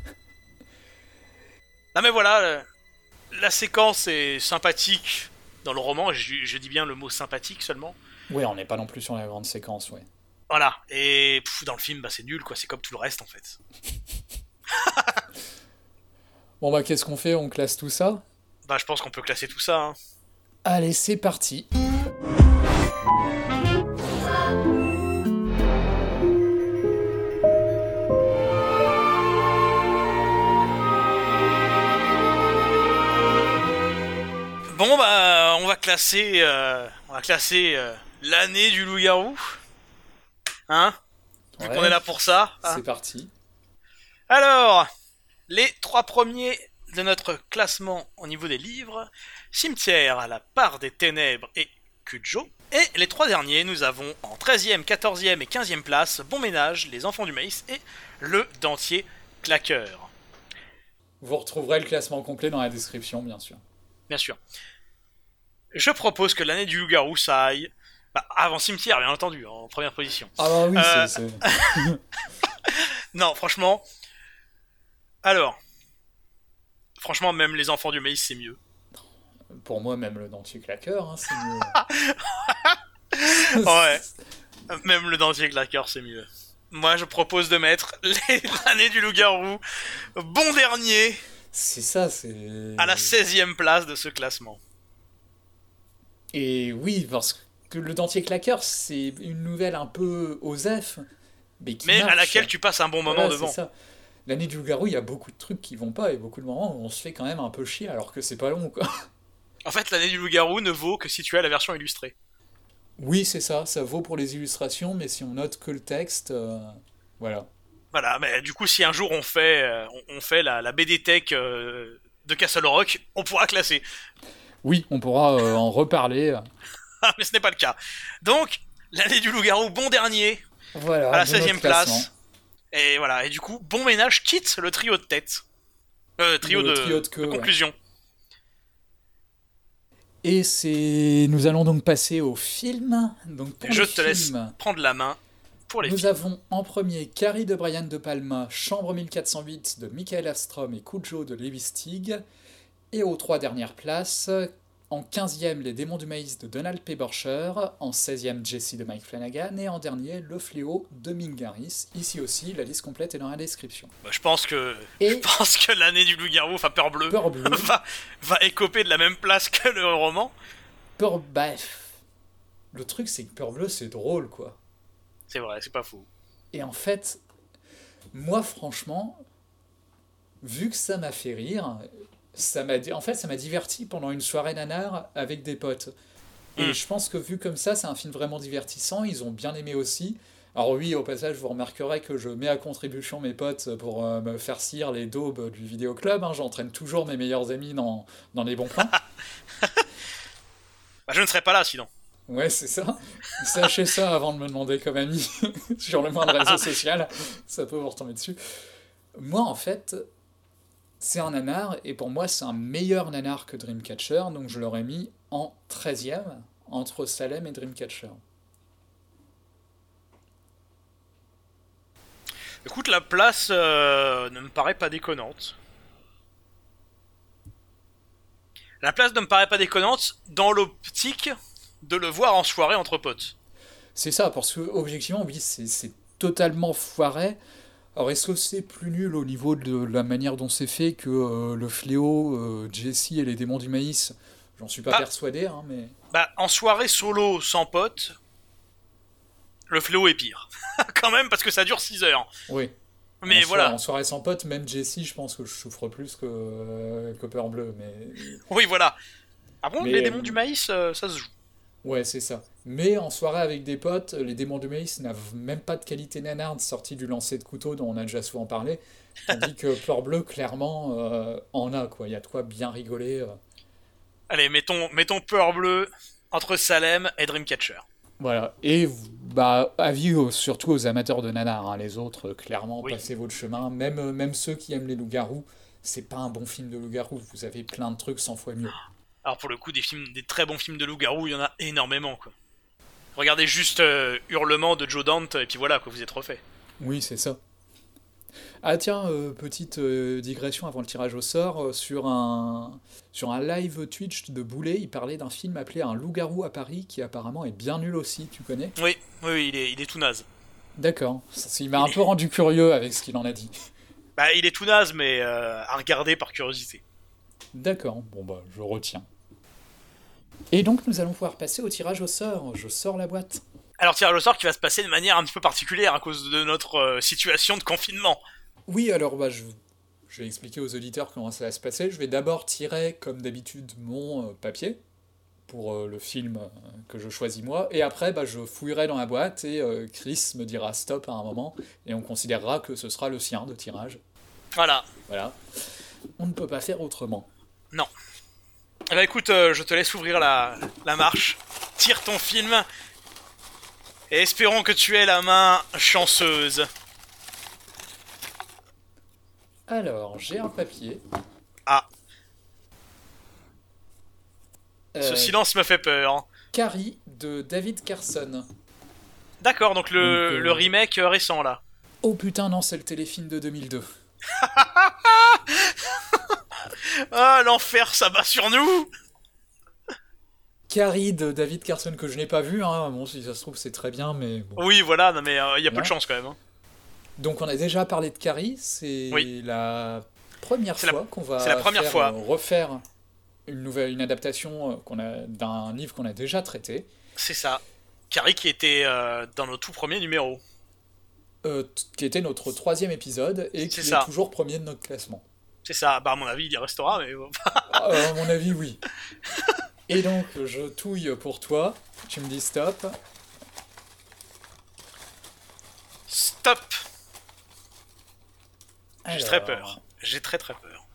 Non mais voilà, le, la séquence est sympathique dans le roman, je, je dis bien le mot sympathique seulement. Ouais, on n'est pas non plus sur la grande séquence, ouais. Voilà, et pff, dans le film, bah, c'est nul, quoi, c'est comme tout le reste en fait. Bon bah qu'est-ce qu'on fait? On classe tout ça? Bah je pense qu'on peut classer tout ça, hein. Allez, c'est parti. Bon bah on va classer euh, on va classer euh, l'année du loup-garou. Hein? Vu ouais, qu'on est là pour ça. C'est hein. parti. Alors, les trois premiers de notre classement au niveau des livres, Cimetière à la part des ténèbres et Cujo. Et les trois derniers, nous avons en treizième, quatorzième et quinzième place, Bon Ménage, Les Enfants du Maïs et Le Dentier Claqueur. Vous retrouverez le classement complet dans la description, bien sûr. Bien sûr. Je propose que l'année du loup-garou, ça aille... Bah, avant Cimetière, bien entendu, en première position. Ah bah oui, euh... c'est... c'est... Non, franchement... Alors... Franchement, même Les Enfants du Maïs, c'est mieux. Pour moi, même Le Dentier Claqueur, hein, c'est mieux. Ouais. Même Le Dentier Claqueur, c'est mieux. Moi, je propose de mettre les... l'année du loup-garou, bon dernier... C'est ça, c'est... à la seizième place de ce classement. Et oui, parce que le dentier claqueur, c'est une nouvelle un peu osef, mais qui Mais marche. à laquelle tu passes un bon moment Voilà, devant. c'est ça. L'année du loup-garou, il y a beaucoup de trucs qui vont pas et beaucoup de moments où on se fait quand même un peu chier alors que c'est pas long, quoi. En fait, l'année du loup-garou ne vaut que si tu as la version illustrée. Oui, c'est ça, ça vaut pour les illustrations, mais si on note que le texte, euh, voilà. Voilà, mais du coup, si un jour on fait, euh, on, on fait la, la B D Tech euh, de Castle Rock, on pourra classer. Oui, on pourra euh, en reparler. Mais ce n'est pas le cas. Donc, l'année du loup-garou, bon dernier, Voilà, à la de seizième notre classement. place. Et voilà, et du coup, bon ménage quitte le trio de tête. Euh, trio, Le de, trio de queue, de ouais. conclusion. Et c'est, nous allons donc passer au film. Donc pour Je les te laisse films, prendre la main pour les nous films. avons en premier Carrie de Brian De Palma, Chambre mille quatre cent huit de Michael Astrom et Cujo de Lewis Stig. Et aux trois dernières places, en quinzième, Les Démons du Maïs de Donald P. Borcher, en seizième, Jessie de Mike Flanagan, et en dernier, Le Fléau de Ming Harris. Ici aussi, la liste complète est dans la description. Bah, je pense que Et- je pense que l'année du loup-garou, enfin Peur Bleue, Peur Bleue. va, va écoper de la même place que le roman. Peur, bref. Le truc, c'est que Peur Bleue, c'est drôle, quoi. C'est vrai, c'est pas faux. Et en fait, moi, franchement, vu que ça m'a fait rire, ça m'a, di- en fait, ça m'a diverti pendant une soirée nanar avec des potes. Et Mm. je pense que vu comme ça, c'est un film vraiment divertissant. Ils ont bien aimé aussi. Alors oui, au passage, vous remarquerez que je mets à contribution mes potes pour euh, me faire cire les daubes du vidéoclub. Hein. J'entraîne toujours mes meilleurs amis dans, dans les bons plans. Bah, je ne serais pas là sinon. Ouais, c'est ça. Sachez ça avant de me demander comme ami sur le moindre réseau social. Ça peut vous retomber dessus. Moi, en fait, c'est un nanar, et pour moi, c'est un meilleur nanar que Dreamcatcher, donc je l'aurais mis en treizième, entre Salem et Dreamcatcher. Écoute, la place euh, ne me paraît pas déconnante. La place ne me paraît pas déconnante dans l'optique de le voir en soirée entre potes. C'est ça, parce que, objectivement, oui, c'est, c'est totalement foiré. Alors, est-ce que c'est plus nul au niveau de la manière dont c'est fait que euh, Le Fléau, euh, Jessie et les Démons du Maïs? J'en suis pas Ah. persuadé, hein, mais... Bah, en soirée solo sans potes, le fléau est pire. Quand même, parce que ça dure six heures. Oui. Mais en voilà. Soirée, en soirée sans potes, même Jessie, je pense que je souffre plus que, euh, que Peur Bleue, mais... Oui, voilà. Ah bon, Mais, les euh, démons du maïs, euh, ça se joue. Ouais, c'est ça. Mais en soirée avec des potes, les Démons du Maïs n'avent même pas de qualité nanarde sortie du lancer de couteau dont on a déjà souvent parlé, tandis que Peur Bleue, clairement, euh, en a, quoi. Il y a de quoi bien rigoler. euh. Allez, mettons, mettons Peur Bleue entre Salem et Dreamcatcher. Voilà. Et, bah, avis aux- surtout aux amateurs de nanar, hein. Les autres, euh, clairement, Oui. passez votre chemin. Même, euh, même ceux qui aiment les loups-garous, c'est pas un bon film de loups-garous. Vous avez plein de trucs cent fois mieux. Alors pour le coup, des films, des très bons films de loup-garou, il y en a énormément, quoi. Regardez juste euh, Hurlement de Joe Dante, et puis voilà, quoi, vous êtes refait. Oui, c'est ça. Ah tiens, euh, petite euh, digression avant le tirage au sort, euh, sur un, sur un live Twitch de Boulet, il parlait d'un film appelé Un loup-garou à Paris, qui apparemment est bien nul aussi, tu connais? Oui, oui, oui, il est, il est tout naze. D'accord, Ça, il m'a un peu rendu curieux avec ce qu'il en a dit. Bah, il est tout naze, mais euh, à regarder par curiosité. D'accord, bon bah je retiens. Et donc nous allons pouvoir passer au tirage au sort, je sors la boîte. Alors, tirage au sort qui va se passer de manière un petit peu particulière à cause de notre euh, situation de confinement. Oui, alors bah, je, je vais expliquer aux auditeurs comment ça va se passer. Je vais d'abord tirer, comme d'habitude, mon euh, papier pour euh, le film euh, que je choisis moi, et après bah, je fouillerai dans la boîte et euh, Chris me dira stop à un moment, et on considérera que ce sera le sien de tirage. Voilà. Voilà. On ne peut pas faire autrement. Non. Eh bah écoute, euh, je te laisse ouvrir la, la marche. Tire ton film. Et espérons que tu aies la main chanceuse. Alors, j'ai un papier. Ah. Euh, Ce silence me fait peur. Carrie de David Carson. D'accord, donc le, Donc, euh, le remake euh, récent là. Oh putain, non, c'est le téléfilm de deux mille deux. Ah, l'enfer s'abat sur nous. Carrie de David Carson que je n'ai pas vu, hein. Bon, si ça se trouve, c'est très bien, mais bon. Oui, voilà, non mais il euh, y a peu Voilà. de chance quand même. hein. Donc on a déjà parlé de Carrie, c'est Oui. la première C'est la- fois qu'on va c'est la première faire, fois. euh, refaire une nouvelle, une adaptation qu'on a, d'un livre qu'on a déjà traité. C'est ça. Carrie qui était euh, dans nos tout premiers numéros. Euh, t- qui était notre troisième épisode et qui C'est est ça. toujours premier de notre classement. C'est ça. Bah, à mon avis, il y restera, mais... Euh, à mon avis, oui. Et donc, je touille pour toi. Tu me dis stop. Stop. J'ai Alors. très peur. J'ai très très peur.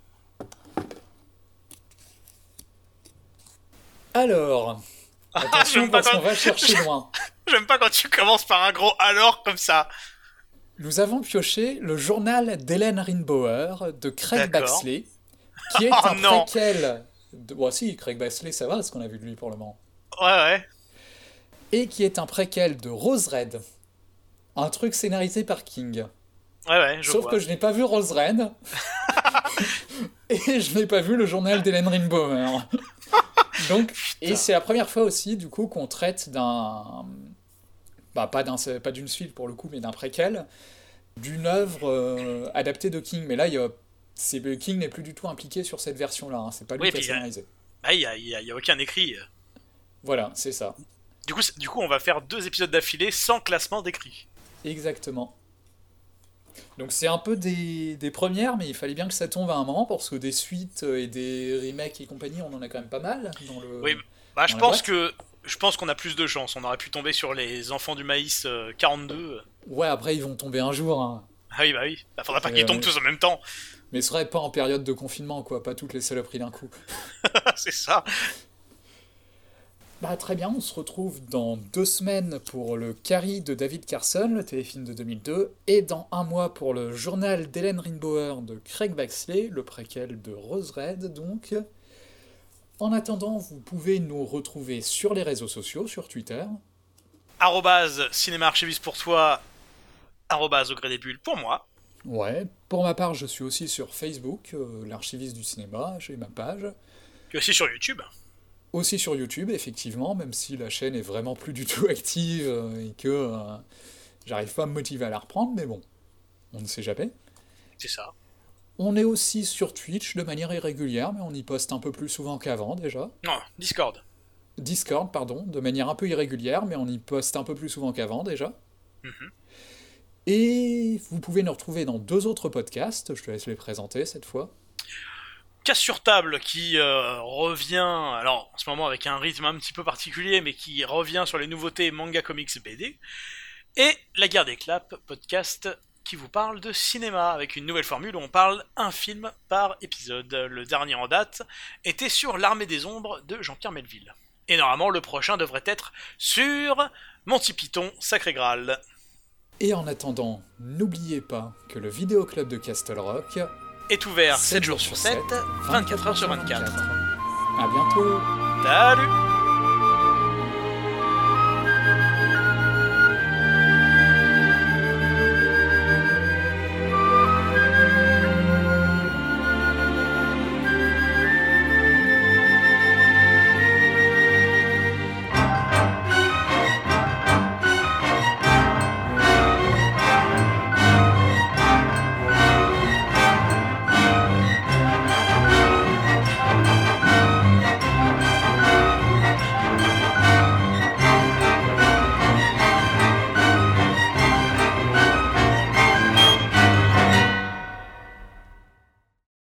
Alors, attention J'aime pas parce qu'on quand- va chercher loin. J'aime pas quand tu commences par un gros alors comme ça. Nous avons pioché le journal d'Hélène Ringbauer de Craig D'accord. Baxley, qui est Oh un non. préquel... De... Bon, si, Craig Baxley, ça va, ce qu'on a vu de lui pour le moment. Ouais, ouais. Et qui est un préquel de Rose Red, un truc scénarisé par King. Ouais, ouais, je Sauf vois. que je n'ai pas vu Rose Red, et je n'ai pas vu le journal d'Hélène Ringbauer. Donc, et c'est la première fois aussi, du coup, qu'on traite d'un... Bah, pas, d'un, pas d'une suite pour le coup, mais d'un préquel, d'une œuvre euh, adaptée de King. Mais là, il y a, c'est, King n'est plus du tout impliqué sur cette version-là, hein. C'est pas lui Oui, qui a puis il y a- scénarisé. Bah, il y a, il y a- il y a aucun écrit. Voilà, c'est ça. Du coup, c'est- du coup, on va faire deux épisodes d'affilée sans classement d'écrit. Exactement. Donc c'est un peu des, des premières, mais il fallait bien que ça tombe à un moment, parce que des suites et des remakes et compagnie, on en a quand même pas mal dans le... Oui, bah, je dans la pense boîte. que je pense qu'on a plus de chance. On aurait pu tomber sur les enfants du maïs euh, quarante-deux. Ouais, après ils vont tomber un jour, hein. Ah oui, bah oui. Bah, faudra pas Et, qu'ils euh, tombent tous en même temps. Mais ce serait pas en période de confinement, quoi, pas toutes les saloperies d'un coup. C'est ça. Bah très bien, on se retrouve dans deux semaines pour le Carrie de David Carson, le téléfilm de deux mille deux, et dans un mois pour le journal d'Hélène Ringbauer de Craig Baxley, le préquel de Rose Red, donc. En attendant, vous pouvez nous retrouver sur les réseaux sociaux, sur Twitter. Arrobase cinéma archiviste pour toi. Arrobase au gré des bulles pour moi. Ouais, pour ma part, je suis aussi sur Facebook, euh, l'archiviste du cinéma, j'ai ma page. Puis aussi sur YouTube. Aussi sur YouTube, effectivement, même si la chaîne est vraiment plus du tout active euh, et que euh, j'arrive pas à me motiver à la reprendre, mais bon, on ne sait jamais. C'est ça. On est aussi sur Twitch de manière irrégulière, mais on y poste un peu plus souvent qu'avant déjà. Non, Discord. Discord, pardon, de manière un peu irrégulière, mais on y poste un peu plus souvent qu'avant déjà. Mhm. Et vous pouvez nous retrouver dans deux autres podcasts, je te laisse les présenter cette fois. Casse sur table qui euh, revient, alors en ce moment avec un rythme un petit peu particulier, mais qui revient sur les nouveautés manga, comics, B D. Et La Guerre des Claps, podcast qui vous parle de cinéma, avec une nouvelle formule où on parle un film par épisode. Le dernier en date était sur L'Armée des Ombres de Jean-Pierre Melville. Et normalement, le prochain devrait être sur Monty Python, Sacré Graal. Et en attendant, n'oubliez pas que le vidéoclub de Castle Rock Est ouvert sept sept jours sur sept, vingt-quatre heures sur vingt-quatre. À bientôt. Salut!